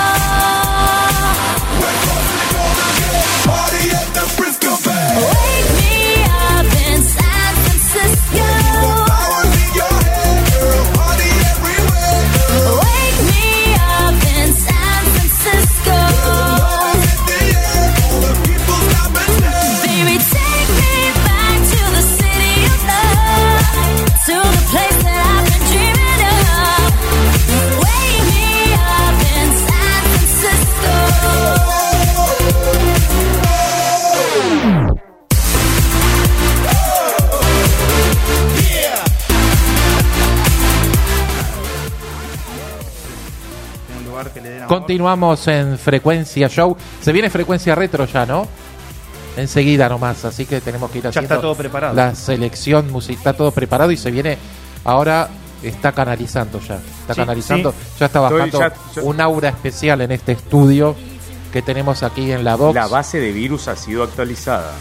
We're closing the Golden Gate. Party at the Frisco Bay. Wake me up in San Francisco. Power in your head, girl. Party everywhere, girl. Wake me up in San Francisco. Love in the air. All the people stop and stare. Baby, take me back to the city of love, to the place that I've been dreaming of. Wake me up in San Francisco. En un lugar que le den amor. Continuamos en Frecuencia Show. Se viene Frecuencia Retro ya, ¿no? enseguida nomás, así que tenemos que ir haciendo está todo preparado. la selección musical, está todo preparado y se viene ahora, está canalizando ya, Sí, canalizando, sí. ya está bajando Ya- un aura especial en este estudio que tenemos aquí en la box, La base de virus ha sido actualizada.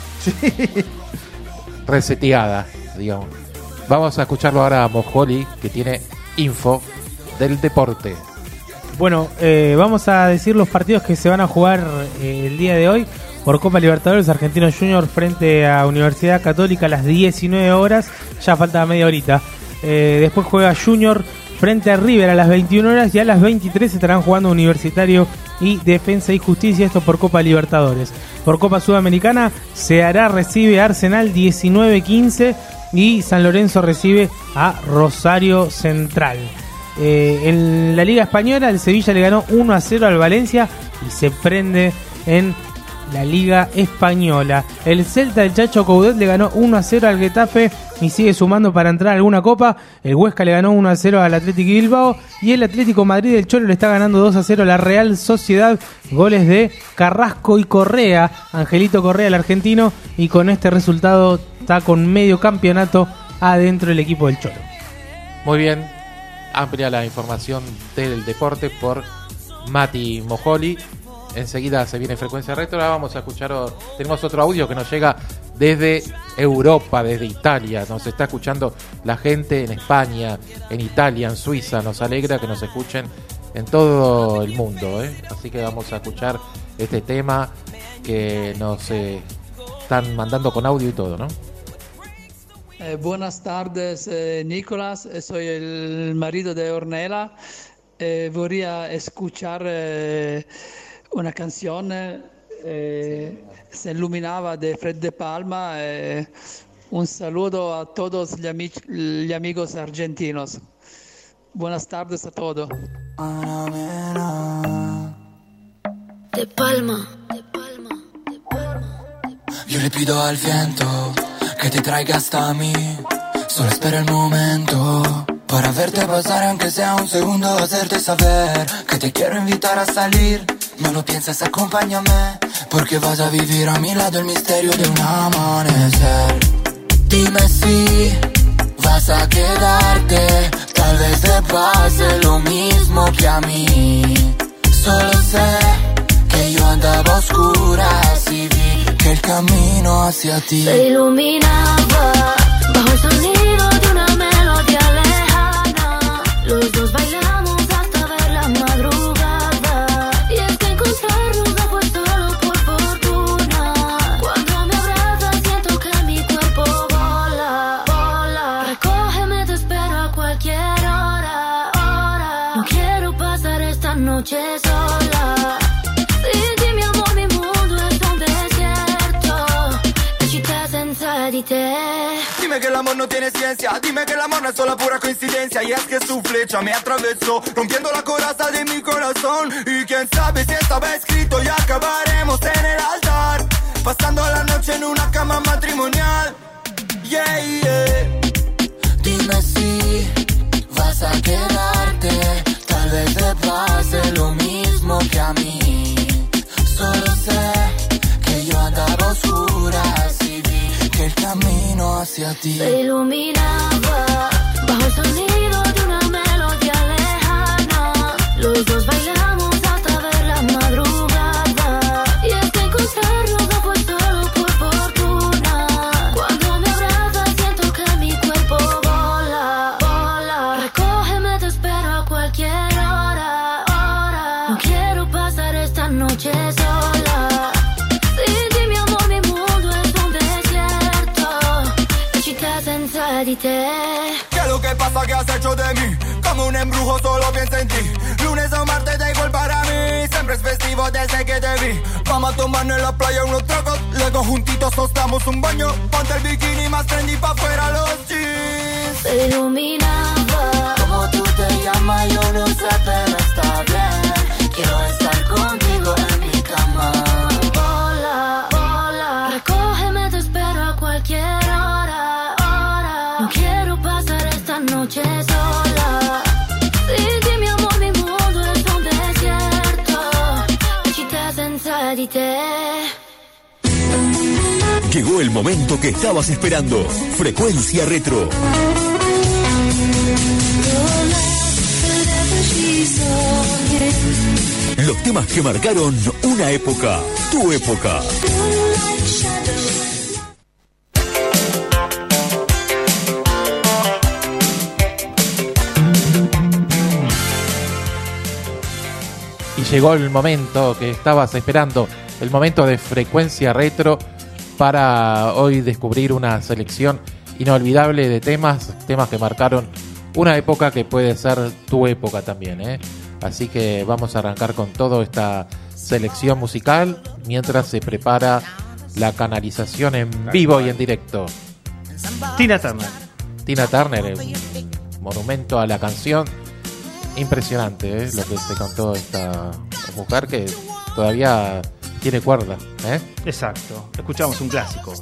reseteada, digamos. Vamos a escucharlo ahora a Mojoli, que tiene info del deporte. Bueno, vamos a decir los partidos que se van a jugar el día de hoy por Copa Libertadores. Argentinos Junior frente a Universidad Católica a las 19 horas. Ya falta media horita. Después juega Junior frente a River a las 21 horas y a las 23 estarán jugando Universitario y Defensa y Justicia. Esto por Copa Libertadores. Por Copa Sudamericana, Ceará recibe a Arsenal 19-15 y San Lorenzo recibe a Rosario Central. En la Liga Española, el Sevilla le ganó 1-0 al Valencia y se prende en la Liga Española. El Celta del Chacho Coudet le ganó 1-0 al Getafe y sigue sumando para entrar a alguna copa. El Huesca le ganó 1-0 al Atlético Bilbao y el Atlético Madrid del Cholo le está ganando 2-0 a la Real Sociedad. Goles de Carrasco y Correa, Angelito Correa, el argentino, y con este resultado está con medio campeonato adentro el equipo del Cholo. Muy bien, amplia la información del deporte por Mati Mojoli. Enseguida se viene Frecuencia Retro. Ahora vamos a escuchar, tenemos otro audio que nos llega desde Europa, desde Italia. Nos está escuchando la gente en España, en Italia, en Suiza. Nos alegra que nos escuchen en todo el mundo, ¿eh? Así que vamos a escuchar este tema que nos están mandando con audio y todo, ¿no? Buenas tardes, Nicolás. Soy el marido de Ornella. Vorrei escuchar una canzone, Se Illuminava de Fred De Palma. Un saludo a todos gli amigos argentinos. Buenas tardes a todos. De Palma. Yo le pido al viento que te traiga hasta mí. Solo espera el momento para verte pasar, aunque sea un segundo, hacerte saber que te quiero invitar a salir. No lo pienses, acompáñame, porque vas a vivir a mi lado el misterio de un amanecer. Dime si vas a quedarte, tal vez te pase lo mismo que a mí. Solo sé que yo andaba a oscuras y vi que el camino hacia ti Se iluminaba bajo el sonido de una melodía lejana. Los dos bailamos hasta ver la madrugada. Y es que encontrarnos no fue solo por fortuna. Cuando me abrazas siento que mi cuerpo vola, vola. Recógeme, te espero a cualquier hora, hora. No quiero pasar esta noche sola. Sin ti, mi amor, mi mundo es un desierto. La città senza di te. Dime que el amor no tiene ciencia, dime que el amor no es solo pura coincidencia. Y es que su flecha me atravesó, rompiendo la coraza de mi corazón. Y quién sabe si estaba escrito y acabaremos en el altar, pasando la noche en una cama matrimonial. Yeah, yeah. Dime si vas a quedarte, tal vez te pase lo mismo que a mí. Solo sé que yo andaba a oscuras y vi que el camino hacia ti Se iluminaba bajo el sonido de una melodía lejana. Los dos bailamos hasta ver la madrugada. Y es que encontrarnos no fue solo por fortuna. Cuando me abrazas siento que mi cuerpo vola, vola. Recógeme, te espero a cualquier hora, hora. No quiero pasar esta noche sola. Sin ti, mi amor, mi mundo es un desierto. La città senza di te. ¿Qué es lo que pasa? ¿Qué has hecho de mí? Como un embrujo solo pienso en ti. Lunes o martes da igual para mí, siempre es festivo desde que te vi. Vamos a tomarnos en la playa unos tragos, luego juntitos nos damos un baño. Ponte el bikini más trendy pa' fuera los jeans. Se iluminaba. Como tú te llamas yo no sé, pero está bien. Quiero estar contigo en mi cama. Vola, vola. Recógeme, te espero a cualquier hora, hora. No quiero pasar esta noche sola. Sin ti, mi amor, mi mundo es un desierto. La città senza di te. Llegó el momento que estabas esperando. Frecuencia Retro. Los temas que marcaron una época, tu época. Y llegó el momento que estabas esperando, el momento de Frecuencia Retro, para hoy descubrir una selección inolvidable de temas que marcaron una época que puede ser tu época también, ¿eh? Así que vamos a arrancar con toda esta selección musical mientras se prepara la canalización en vivo y en directo. Tina Turner. Tina Turner, un monumento a la canción. Impresionante, lo que se contó esta mujer, que todavía tiene cuerda, ¿eh? Exacto. Escuchamos un clásico.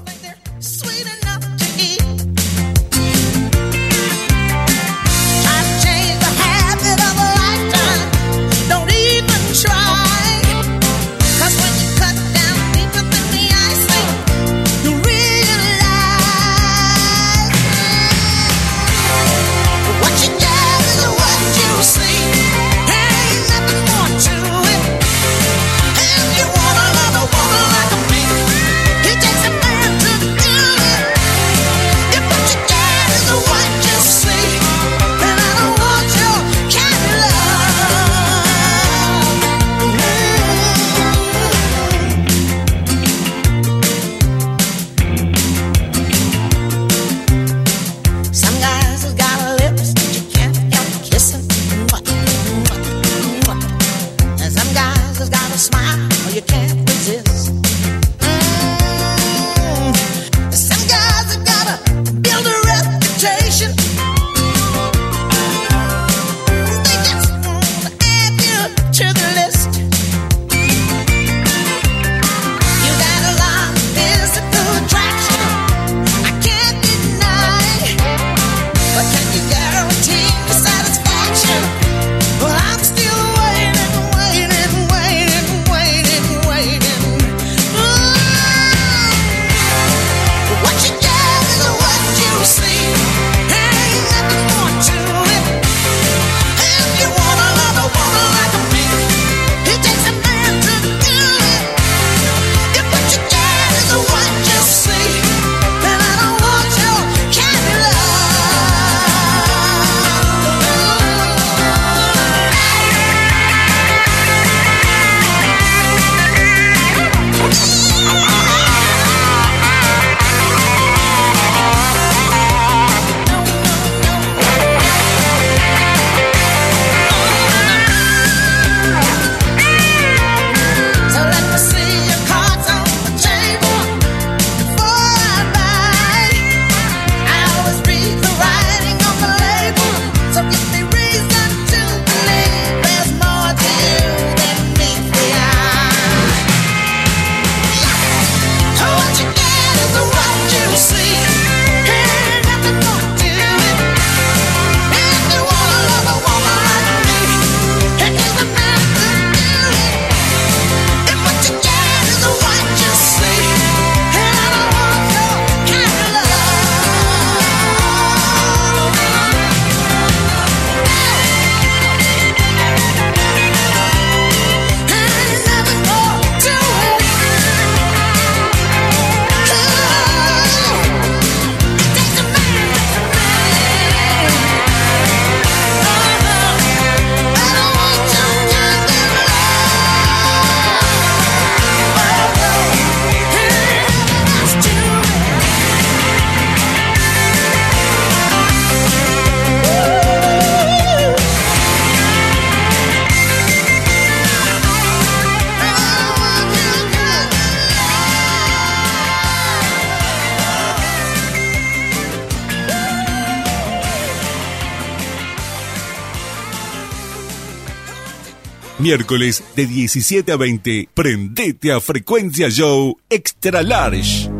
Miércoles de 17 a 20, prendete a Frecuencia Show Extra Large.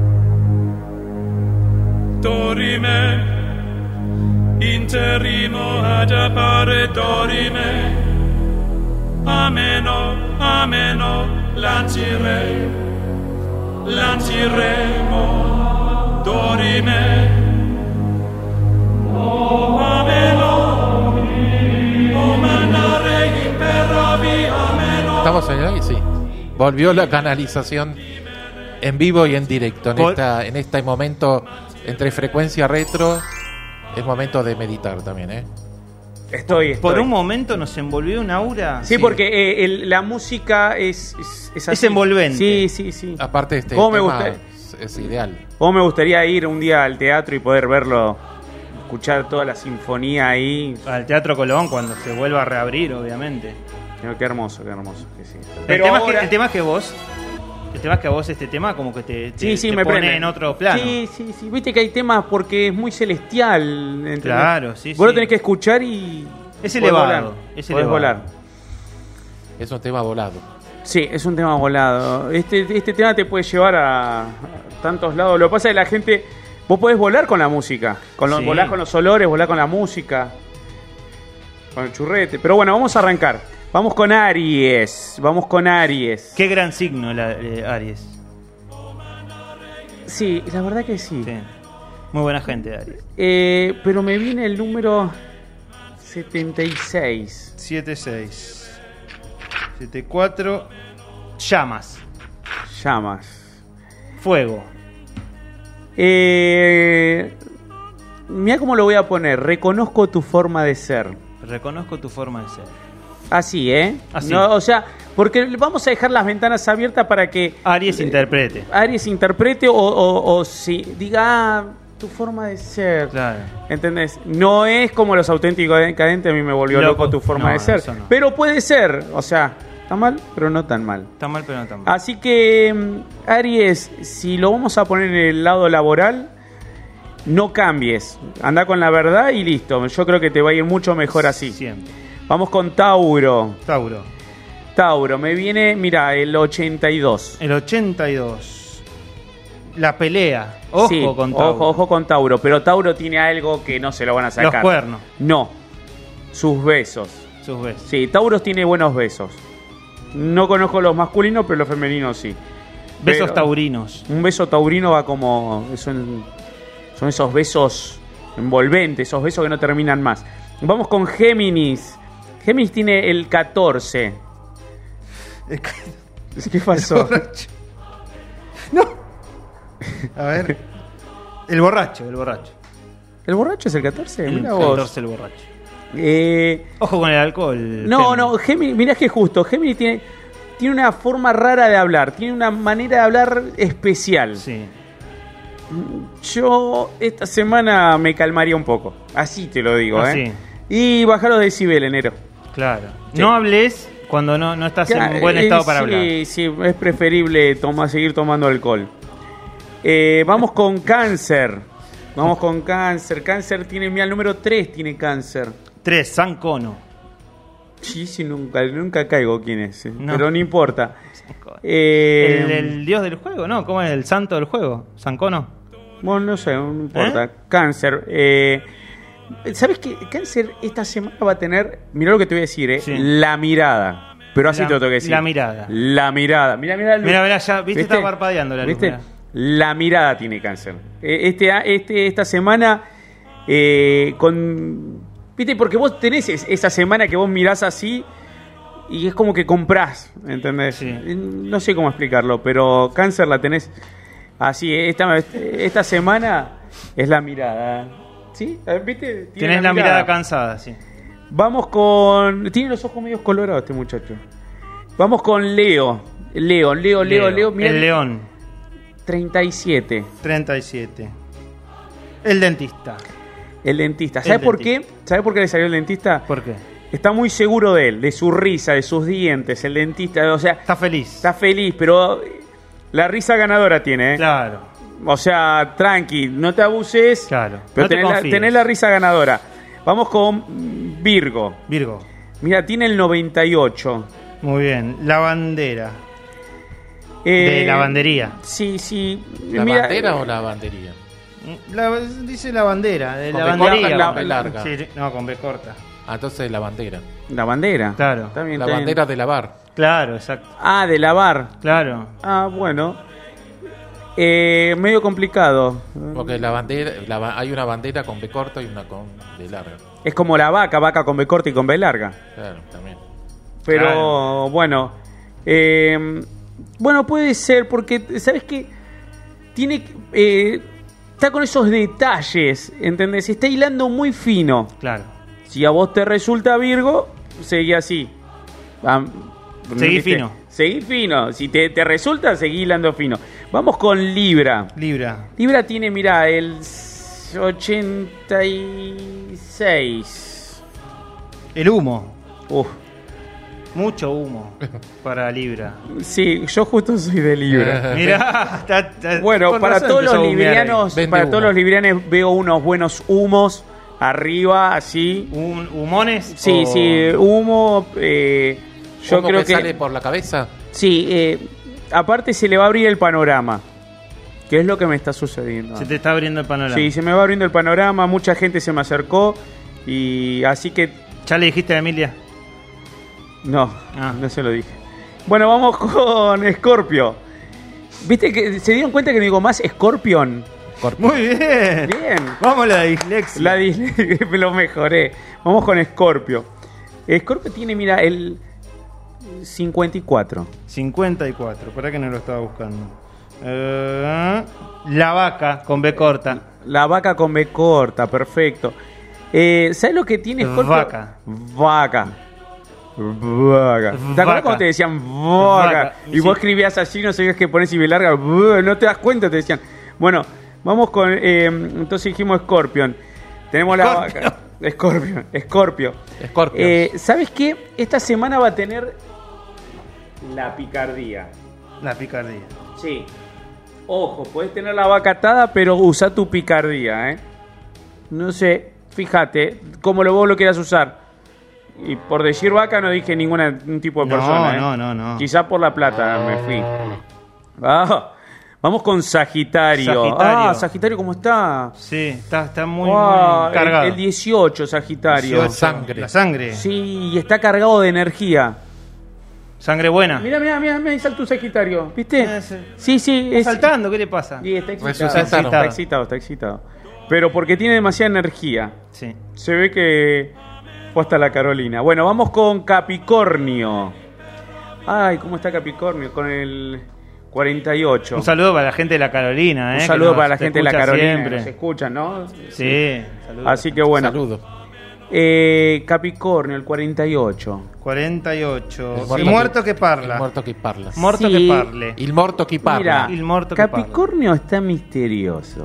Dorime, interrimo ad appare dorime, ameno, lancirei, lanciremo dorime. O amelo, o manare imperavi amelo. ¿Estamos ahí? Sí. Volvió la canalización en vivo y en directo. En este momento, entre frecuencia retro, es momento de meditar también, ¿eh? Estoy. Por un momento nos envolvió un aura. Sí, porque la música es así. Es envolvente. Sí. Aparte, este ¿Cómo me tema gusta? es ideal. ¿Cómo me gustaría ir un día al teatro y poder verlo, escuchar toda la sinfonía ahí? Al Teatro Colón cuando se vuelva a reabrir, obviamente. Qué hermoso que sí. El tema es que a vos este tema como que te me pone prende en otro plano. Sí. Viste que hay temas porque es muy celestial. ¿entendés? Claro, sí. Vos lo tenés que escuchar y... Es elevado. Podés volar. Es un tema volado. Sí, es un tema volado. Este tema te puede llevar a tantos lados. Lo que pasa es que la gente... Vos podés volar con la música. Volás con los olores, volás con la música. Con el churrete. Pero bueno, vamos a arrancar. Vamos con Aries. Qué gran signo Aries. Sí, la verdad que sí. Muy buena gente, Aries. Pero me viene el número 76. 74. Llamas. Fuego. Mira cómo lo voy a poner. Reconozco tu forma de ser. Así, Así. No, o sea, porque vamos a dejar las ventanas abiertas para que Aries interprete. o si diga tu forma de ser. Claro. ¿Entendés? No es como Los Auténticos Decadentes, a mí me volvió loco tu forma de ser. No. Pero puede ser, o sea, está mal, pero no tan mal. Está mal, pero no tan mal. Así que, Aries, si lo vamos a poner en el lado laboral, no cambies. Anda con la verdad y listo. Yo creo que te va a ir mucho mejor así. Siempre. Vamos con Tauro. Tauro, me viene, mira, el 82. El 82. La pelea. Ojo con Tauro. Ojo con Tauro. Pero Tauro tiene algo que no se lo van a sacar. Los cuernos. No. Sus besos. Sí, Tauro tiene buenos besos. No conozco los masculinos, pero los femeninos sí. Besos taurinos. Un beso taurino va como... Son esos besos envolventes, esos besos que no terminan más. Vamos con Géminis. Géminis tiene el 14. ¿Qué pasó? No. A ver. El borracho. ¿El borracho es el 14? El Mirá vos. 14 el borracho. Ojo con el alcohol. No, Géminis, mirá que justo. Géminis tiene una forma rara de hablar. Tiene una manera de hablar especial. Sí. Yo esta semana me calmaría un poco. Así te lo digo, Así. Y bajar los decibeles, enero. Claro. Sí. No hables cuando no estás en un buen estado para hablar. Sí, es preferible seguir tomando alcohol. Vamos con Cáncer. Cáncer tiene, mira, el número 3 tiene Cáncer. 3, San Cono. Sí, nunca caigo quién es. Pero no importa. El dios del juego, ¿no? ¿Cómo es el santo del juego? ¿San Cono? Bueno, no sé, no importa. Cáncer. ¿Sabes qué? Cáncer esta semana va a tener, mirá lo que te voy a decir, Sí. la mirada. Pero así te lo tengo que decir. La mirada. Mira, ya, ¿viste? Está parpadeando la luz. ¿Viste? Mirá. La mirada tiene Cáncer. Esta semana ¿viste? Porque vos tenés esa semana que vos mirás así y es como que comprás, ¿entendés? Sí. No sé cómo explicarlo, pero Cáncer la tenés así. Esta semana es la mirada. ¿Sí? ¿Viste? Tienes la mirada cansada, sí. Vamos con... Tiene los ojos medio colorados este muchacho. Vamos con Leo. Leo. Mirá, el león. 37. El dentista. ¿Sabe por qué? ¿Sabe por qué le salió el dentista? ¿Por qué? Está muy seguro de él, de su risa, de sus dientes. El dentista, o sea... Está feliz, pero la risa ganadora tiene, Claro. O sea, tranqui, no te abuses. Claro. Pero No te confíes. tenés la risa ganadora. Vamos con Virgo. Mira, tiene el 98. Muy bien. La bandera. De lavandería. Sí. ¿La bandera o la bandería? Dice la bandera. De ¿Con la B bandería. corta o con B larga? Sí, no, con B corta. Entonces la bandera. ¿La bandera? Claro. Está bien, La está bien. bandera de lavar. Claro, exacto. De lavar. Claro. Bueno. Medio complicado. Porque la bandera, hay una bandera con B corta y una con B larga. Es como la vaca con B corta y con B larga. Claro, también. Pero Claro. bueno, bueno, puede ser porque, ¿sabes qué? Tiene, está con esos detalles, ¿entendés? Está hilando muy fino. Claro. Si a vos te resulta Virgo, seguí así. Seguí ¿viste? fino. Seguí fino. Si te resulta, seguí hilando fino. Vamos con Libra. Libra. Libra tiene, mira, el 86. El humo. Uf. Mucho humo para Libra. Sí, yo justo soy de Libra. Mirá, Bueno, con para razón todos los empezó a humear librianos, ahí. Vende para humo. todos los librianos veo unos buenos humos arriba, así. ¿Humones? Sí, o- sí, humo. Yo ¿Humo creo que que sale por la cabeza? sí. Aparte se le va a abrir el panorama, que es lo que me está sucediendo. Se te está abriendo el panorama. Sí, se me va abriendo el panorama. Mucha gente se me acercó y así que ¿Ya le dijiste a Emilia? no, no se lo dije. Bueno, vamos con Scorpio. ¿Viste que se dieron cuenta que no digo más Scorpion? Muy bien. Bien. Vamos a la dislexia. La dislexia, me lo mejoré. Vamos con Scorpio. Scorpio tiene, mira, el 54. 54, para que no lo estaba buscando. La vaca con B corta. La vaca con B corta, perfecto. ¿Sabes lo que tiene Scorpio? Vaca. Vaca. Vaca. ¿Te acuerdas Vaca. cuando te decían vaca? Vaca. Y vos escribías así, no sabías que pones y B larga, no te das cuenta, te decían. Bueno, vamos con. Entonces dijimos Scorpion. Tenemos la vaca. Scorpio. ¿Sabes qué? Esta semana va a tener la picardía. La picardía. Sí. Ojo, puedes tener la vaca atada, pero usa tu picardía, ¿eh? No sé, fíjate, cómo vos lo quieras usar. Y por decir vaca no dije ningún tipo de No, persona, ¿eh? no. Quizá por la plata me fui. Vamos con Sagitario. Sagitario, ¿cómo está? Sí, está muy, Ah, muy cargado. El 18, Sagitario. 18, sangre. La sangre. Sí, y está cargado de energía. Sangre buena. Mira, ahí saltó un Sagitario, ¿viste? Sí. Está saltando, ¿qué le pasa? Sí, está excitado. Está excitado. Pero porque tiene demasiada energía. Sí. Se ve que fue hasta la Carolina. Bueno, vamos con Capricornio. Ay, ¿cómo está Capricornio? Con el 48. Un saludo para la gente de la Carolina, Un que saludo nos para la gente de la escucha Carolina. siempre. Se escuchan, ¿no? Sí, saludos. Así que bueno. Saludos. Capricornio, el 48. 48. Il muerto che parla. Il morto che parla. Morto Sí. che parle. Il morto che parla. Mira, Il morto che Capricornio está misterioso.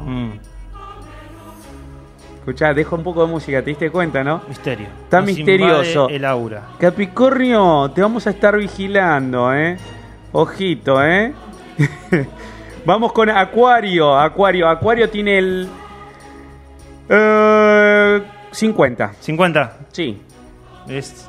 Escuchá, dejo un poco de música, ¿te diste cuenta, no? Misterio. Está Nos misterioso. invade el aura. Capricornio, te vamos a estar vigilando, ¿eh? Ojito, ¿eh? Vamos con Acuario. Acuario tiene el 50. 50. Sí. Es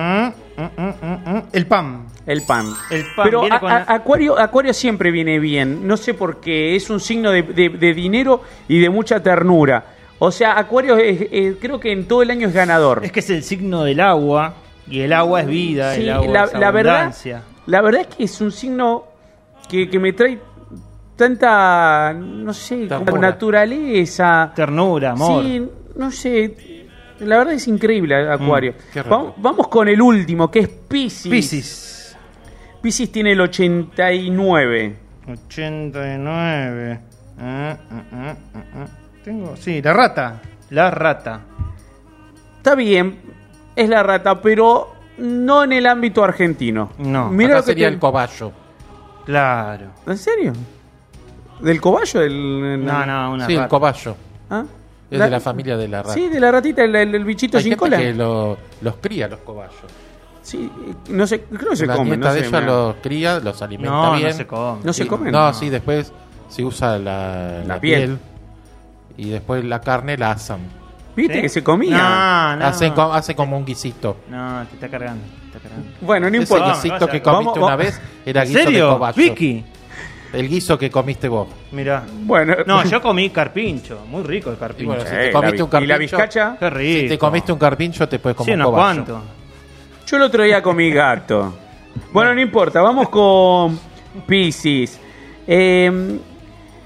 el pan. El pan. El pan Pero viene con Acuario siempre viene bien. No sé por qué. Es un signo de dinero y de mucha ternura. O sea, Acuario creo que en todo el año es ganador. Es que es el signo del agua y el agua es vida, Sí, el agua es la verdad, abundancia. la verdad es que es un signo que me trae tanta, no sé, como Ternura. naturaleza. Ternura, amor. Sí, no sé. La verdad es increíble Acuario. qué rico. Vamos con el último, que es Piscis. Piscis. Piscis tiene el 89. 89. Tengo, sí, la rata. La rata. Está bien, es la rata, pero no en el ámbito argentino. No. Mira Acá lo que sería te- el cobayo. Claro. ¿En serio? ¿Del cobayo? No, una Sí, el rata. cobayo. ¿Ah? Es de la familia de la rata. Sí, de la ratita, el bichito Hay sin gente cola. que los cría los cobayos. Sí, no sé, creo que se La comen. nieta No de sé, ella mirá. los cría, los alimenta No, bien. no se come. ¿No se Y- comen? No, No. sí, después se usa la piel. piel. Y después la carne la asan. ¿Viste ¿Sí? que se comía? No. Hace como un guisito. No, te está cargando. Bueno, no Ese importa. guisito que Vamos, comiste vamos. una vez era ¿En guiso serio? de cobayo. Vicky. El guiso que comiste vos. Mirá. Bueno, No, yo comí carpincho. Muy rico el carpincho. Y bueno, si Eh, te comiste la un vi- y la carpincho. bizcacha. Qué rico. Si te comiste un carpincho, te puedes comer Sí, un unos cobayo. cuantos. Yo el otro día comí gato. Bueno, no importa, vamos con Piscis.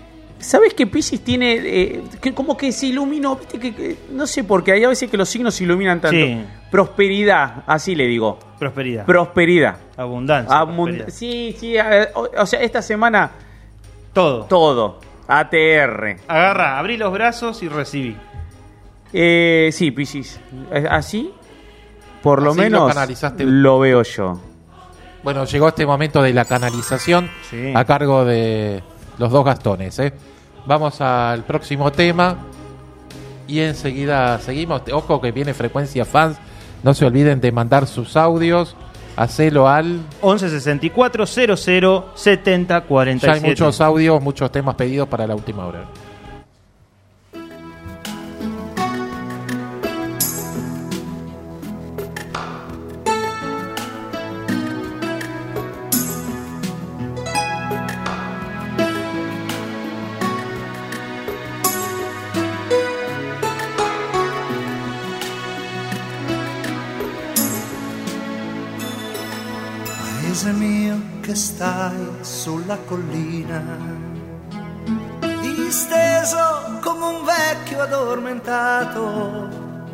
¿Sabes que Piscis tiene, que como que se iluminó? ¿Viste? Que no sé por qué, hay a veces que los signos se iluminan tanto. Sí. Prosperidad, así le digo. Prosperidad. Prosperidad. Abundancia. Prosperidad. Sí, o sea, esta semana... Todo. Todo. ATR. Agarra, abrí los brazos y recibí. Sí, Piscis. Así, por lo Así menos, canalizaste. lo veo yo. Bueno, llegó este momento de la canalización a cargo de los dos Gastones. Vamos al próximo tema y enseguida seguimos. Ojo que viene Frecuencia Fans. No se olviden de mandar sus audios. Hacelo al 11 64 00 70 47. Ya hay muchos audios, muchos temas pedidos para la última hora. Paese mio che stai sulla collina, disteso come un vecchio addormentato.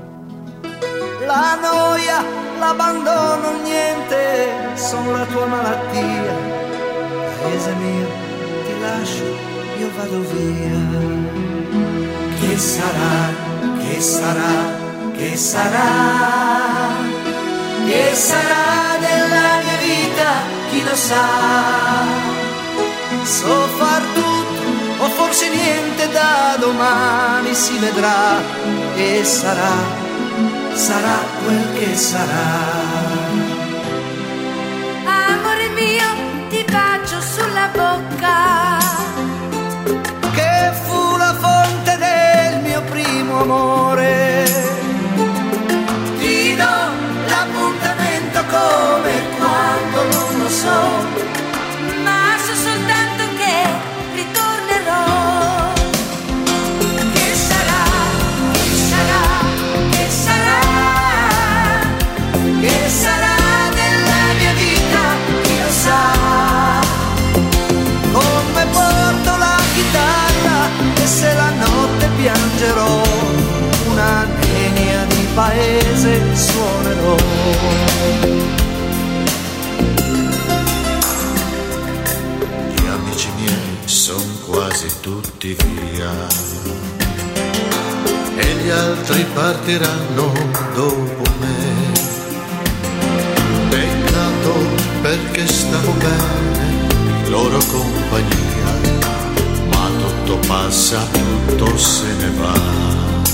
La noia, l'abbandono, niente, sono la tua malattia. Paese mio, ti lascio, io vado via. Che sarà, che sarà, che sarà, che sarà della mia vita, chi lo sa. So far tutto, o forse niente, da domani si vedrà. E sarà, sarà quel che sarà. Amore mio, ti bacio sulla bocca. Che fu la fonte del mio primo amore. Ti do l'appuntamento come quando non lo so, Ma so soltanto che ritornerò. che sarà, che sarà, che sarà, che sarà della mia vita, chi lo sa. Come porto la chitarra e se la notte piangerò, una degna di paese suonerò. Gli amici miei son quasi tutti via e gli altri partiranno dopo me. Peccato perché stavo bene, loro compagnia, ma tutto passa, tutto se ne va.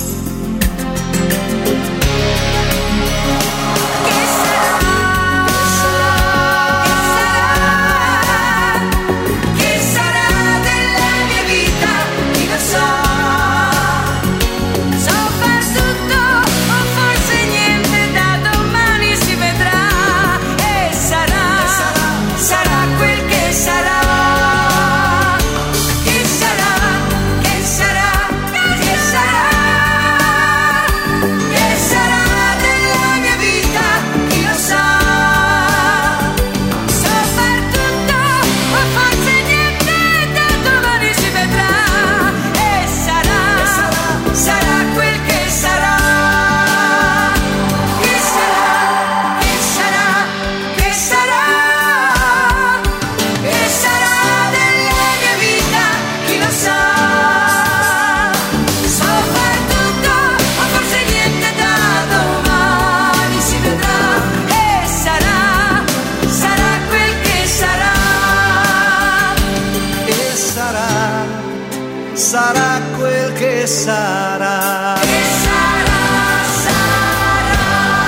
Che sarà della mia vita, chi lo sa. So far tutto, o forse niente, da domani si vedrà. E sarà, sarà quel che sarà. Che sarà, che sarà, che sarà. Che sarà della mia vita, chi lo sa. So far tutto, o forse niente, da domani si vedrà. E sarà, sarà quel che sarà. Che sarà, che sarà, che sarà. Che sarà della mia vita, chi lo sa. So far tutto, o forse niente, da domani si vedrà. E sarà, sarà quel che sarà. E sarà, sarà quel che sarà. Che sarà, sarà.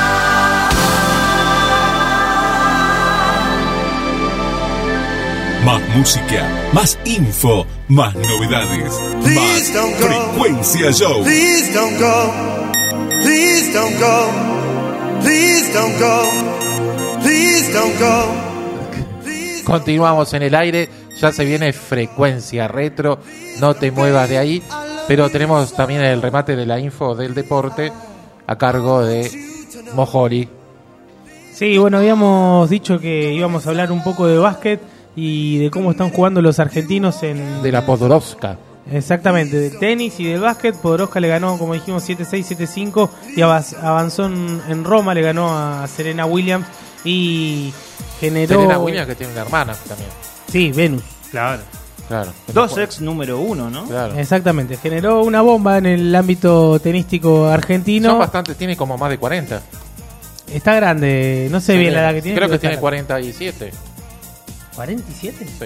Más música, más info, más novedades. Please Más don't go. Frecuencia Show. Please don't go. Please don't go. Please don't go. Please don't go. Continuamos en el aire, ya se viene Frecuencia Retro, no te muevas de ahí, pero tenemos también el remate de la info del deporte a cargo de Mojori. Sí, bueno, habíamos dicho que íbamos a hablar un poco de básquet y de cómo están jugando los argentinos en... De la Podoroska. Exactamente, de tenis y de básquet. Podoroska le ganó, como dijimos, 7-6, 7-5 y avanzó en Roma, le ganó a Serena Williams y generó... Serena Williams, que tiene una hermana también. Sí, Venus. Claro. Claro. Dos ex número 1, ¿no? Claro. Exactamente, generó una bomba en el ámbito tenístico argentino. Son bastante, tiene como más de 40. Está grande, no sé bien la edad que tiene. Creo que pero tiene está 47. ¿47? Sí.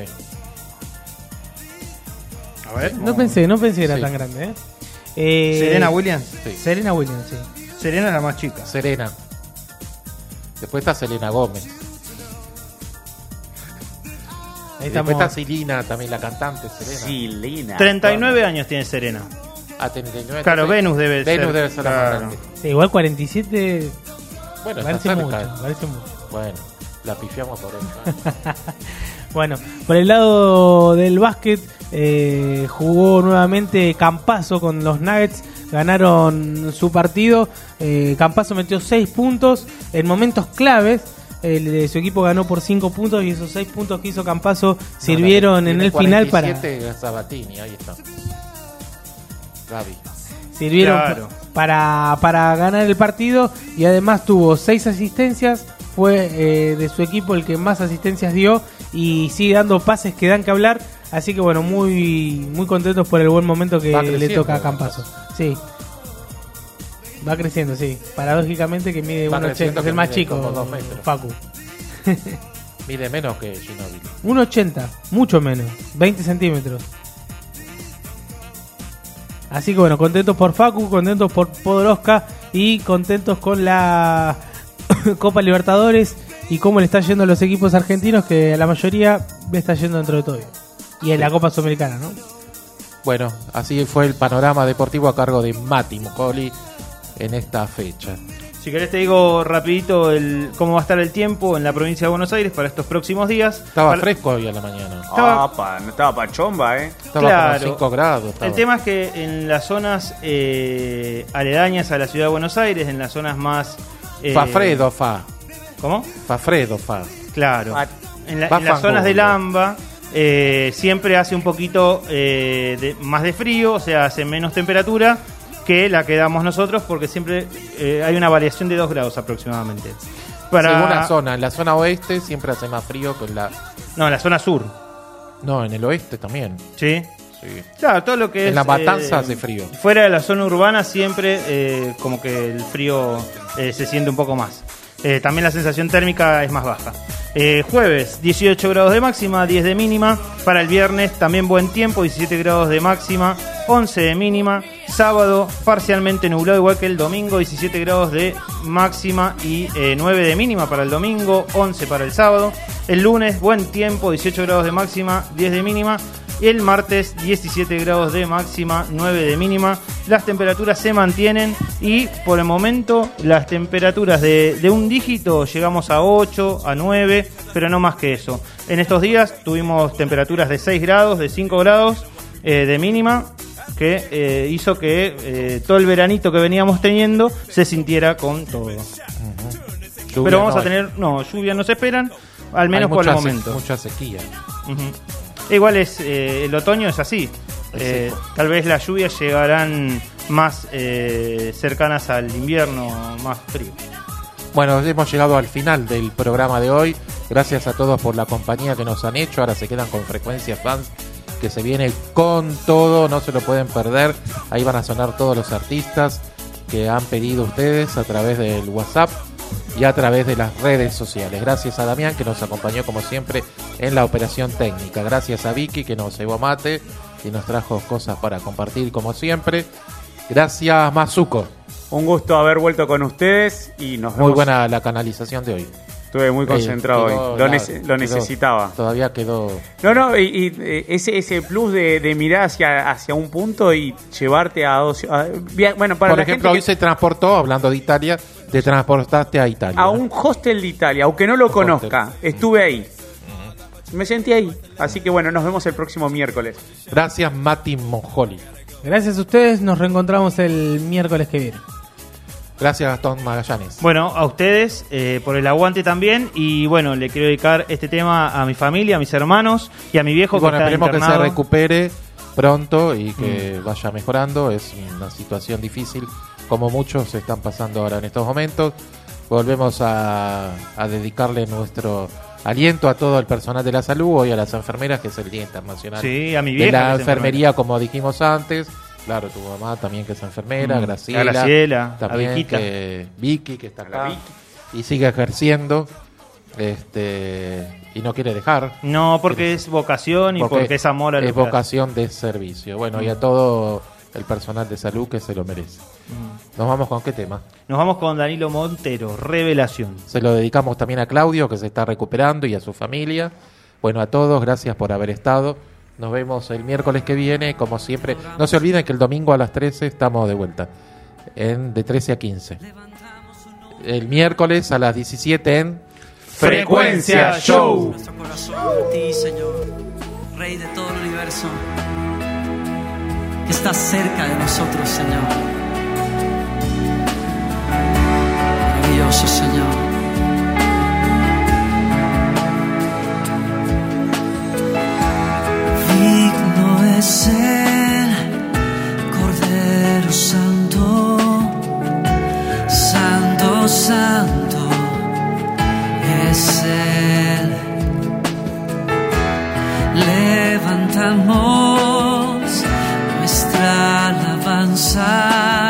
A ver. No pensé que era Sí. tan grande, Serena Williams. Sí. Serena Williams, sí. Serena es la más chica. Serena. Después está Selena Gómez. Ahí Después estamos. está Silina, también la cantante Selena. Silina. 39 años tiene Serena. Ah, 39. Claro, Venus debe ser. Venus debe ser la más Claro. grande. Sí, igual 47 Bueno, parece está mucho, cerca. parece mucho. Bueno, la pifiamos por eso. Bueno, por el lado del básquet jugó nuevamente Campazzo con los Nuggets, ganaron su partido. Campazzo metió 6 puntos en momentos claves. Su equipo ganó por 5 puntos y esos 6 puntos que hizo Campazzo sirvieron en el final para... 47 Sabatini, ahí está. Gaby. Sirvieron Claro. para ganar el partido y además tuvo 6 asistencias. Fue de su equipo el que más asistencias dio y sigue dando pases que dan que hablar. Así que bueno, muy contentos por el buen momento que Va le creciendo, toca a Campazzo. Sí. Va creciendo, sí. Paradójicamente que mide Va 1,80, creciendo, es que el más mide chico, como 2 metros. Facu. Mide menos que Ginóbili. 1,80, mucho menos, 20 centímetros. Así que bueno, contentos por Facu, contentos por Podoroska y contentos con la Copa Libertadores y cómo le está yendo a los equipos argentinos, que a la mayoría le está yendo dentro de todo bien. Y en la Copa Sudamericana, ¿no? Bueno, así fue el panorama deportivo a cargo de Mati Mojoli en esta fecha. Si querés te digo rapidito cómo va a estar el tiempo en la provincia de Buenos Aires para estos próximos días. Estaba fresco hoy a la mañana. No estaba pachomba, Estaba Claro. como 5 grados. estaba. El tema es que en las zonas aledañas a la ciudad de Buenos Aires, en las zonas más... Fafredo, fa. ¿Cómo? Fafredo, fa. Claro. En las Bafango, zonas del boludo. AMBA siempre hace un poquito más de frío, o sea, hace menos temperatura que la que damos nosotros, porque siempre hay una variación de 2 grados aproximadamente. Según la zona. En la zona oeste siempre hace más frío que en la... No, en la zona sur. No, en el oeste también. ¿Sí? Sí. Claro, todo lo que es... En La Matanza hace frío. Fuera de la zona urbana siempre como que el frío se siente un poco más. También la sensación térmica es más baja. Jueves, 18 grados de máxima, 10 de mínima. Para el viernes también buen tiempo, 17 grados de máxima, 11 de mínima. Sábado, parcialmente nublado igual que el domingo, 17 grados de máxima y 9 de mínima para el domingo, 11 para el sábado. El lunes, buen tiempo, 18 grados de máxima, 10 de mínima. Y el martes 17 grados de máxima, 9 de mínima. Las temperaturas se mantienen y por el momento las temperaturas de un dígito llegamos a 8, a 9, pero no más que eso. En estos días tuvimos temperaturas de 6 grados, de 5 grados de mínima, que hizo que todo el veranito que veníamos teniendo se sintiera con todo. Lluvia Pero vamos no a tener, lluvia no se esperan, al menos Hay por el mucha momento. mucha sequía. Ujú. Igual el otoño es así. Tal vez las lluvias llegarán más cercanas al invierno, más frío. Bueno, hemos llegado al final del programa de hoy. Gracias a todos por la compañía que nos han hecho. Ahora se quedan con Frecuencia Fans, que se viene con todo, no se lo pueden perder. Ahí van a sonar todos los artistas que han pedido ustedes a través del WhatsApp y a través de las redes sociales. Gracias a Damián, que nos acompañó como siempre en la operación técnica. Gracias a Vicky, que nos llevó mate y nos trajo cosas para compartir como siempre. Gracias, Mazuco. Un gusto haber vuelto con ustedes y nos vemos. Muy buena la canalización de hoy. Estuve muy concentrado quedó hoy. Lo quedó- necesitaba. Todavía quedó... No, y ese plus de mirar hacia un punto y llevarte a dos. Bueno, para Por la ejemplo, gente hoy se transportó, hablando de Italia, te transportaste a Italia. a un hostel de Italia, aunque no lo conozca, estuve ahí. Me sentí ahí. Así que bueno, nos vemos el próximo miércoles. Gracias, Mati Monjoli. Gracias a ustedes, nos reencontramos el miércoles que viene. Gracias, Gastón Magallanes. Bueno, a ustedes por el aguante también. Y bueno, le quiero dedicar este tema a mi familia, a mis hermanos y a mi viejo Y bueno, que está esperemos que se internado. recupere pronto y que vaya mejorando. Es una situación difícil, como muchos están pasando ahora en estos momentos. Volvemos a dedicarle nuestro aliento a todo el personal de la salud, hoy a las enfermeras, que es el Día Internacional Sí, a mi de vieja, la que es enfermería, como dijimos antes. Claro, tu mamá también, que es enfermera, Graciela, también, a Viquita. Vicky, que está acá y sigue ejerciendo, y no quiere dejar. No, porque es vocación y porque es amor a lo es que hace. vocación de servicio. Bueno, y a todo el personal de salud que se lo merece. ¿Nos vamos con qué tema? Nos vamos con Danilo Montero, Revelación. Se lo dedicamos también a Claudio, que se está recuperando, y a su familia. Bueno, a todos, gracias por haber estado. Nos vemos el miércoles que viene, como siempre. No se olviden que el domingo a las 13 estamos de vuelta, de 13 a 15. El miércoles a las 17 en Frecuencia Show. Nuestro corazón a ti, Señor, Rey de todo el universo, que estás cerca de nosotros, Señor. Maravilloso, Señor. Digno es el Cordero Santo, Santo, Santo es Él. Levantamos nuestra alabanza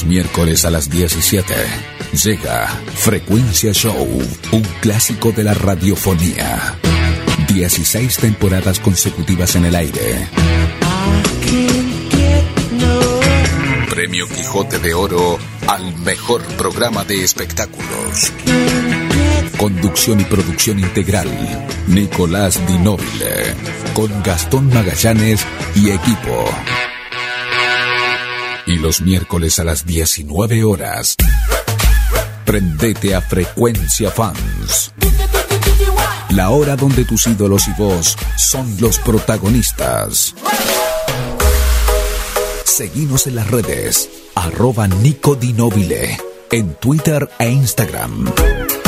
Los miércoles a las 17 llega Frecuencia Show, un clásico de la radiofonía. 16 temporadas consecutivas en el aire. Premio Quijote de Oro al mejor programa de espectáculos. Conducción y producción integral, Nicolás Di Nobile, con Gastón Magallanes y equipo. Y los miércoles a las 19 horas, prendete a Frecuencia Fans. La hora donde tus ídolos y vos son los protagonistas. Seguinos en las redes, @Nico Di Nobile, en Twitter e Instagram.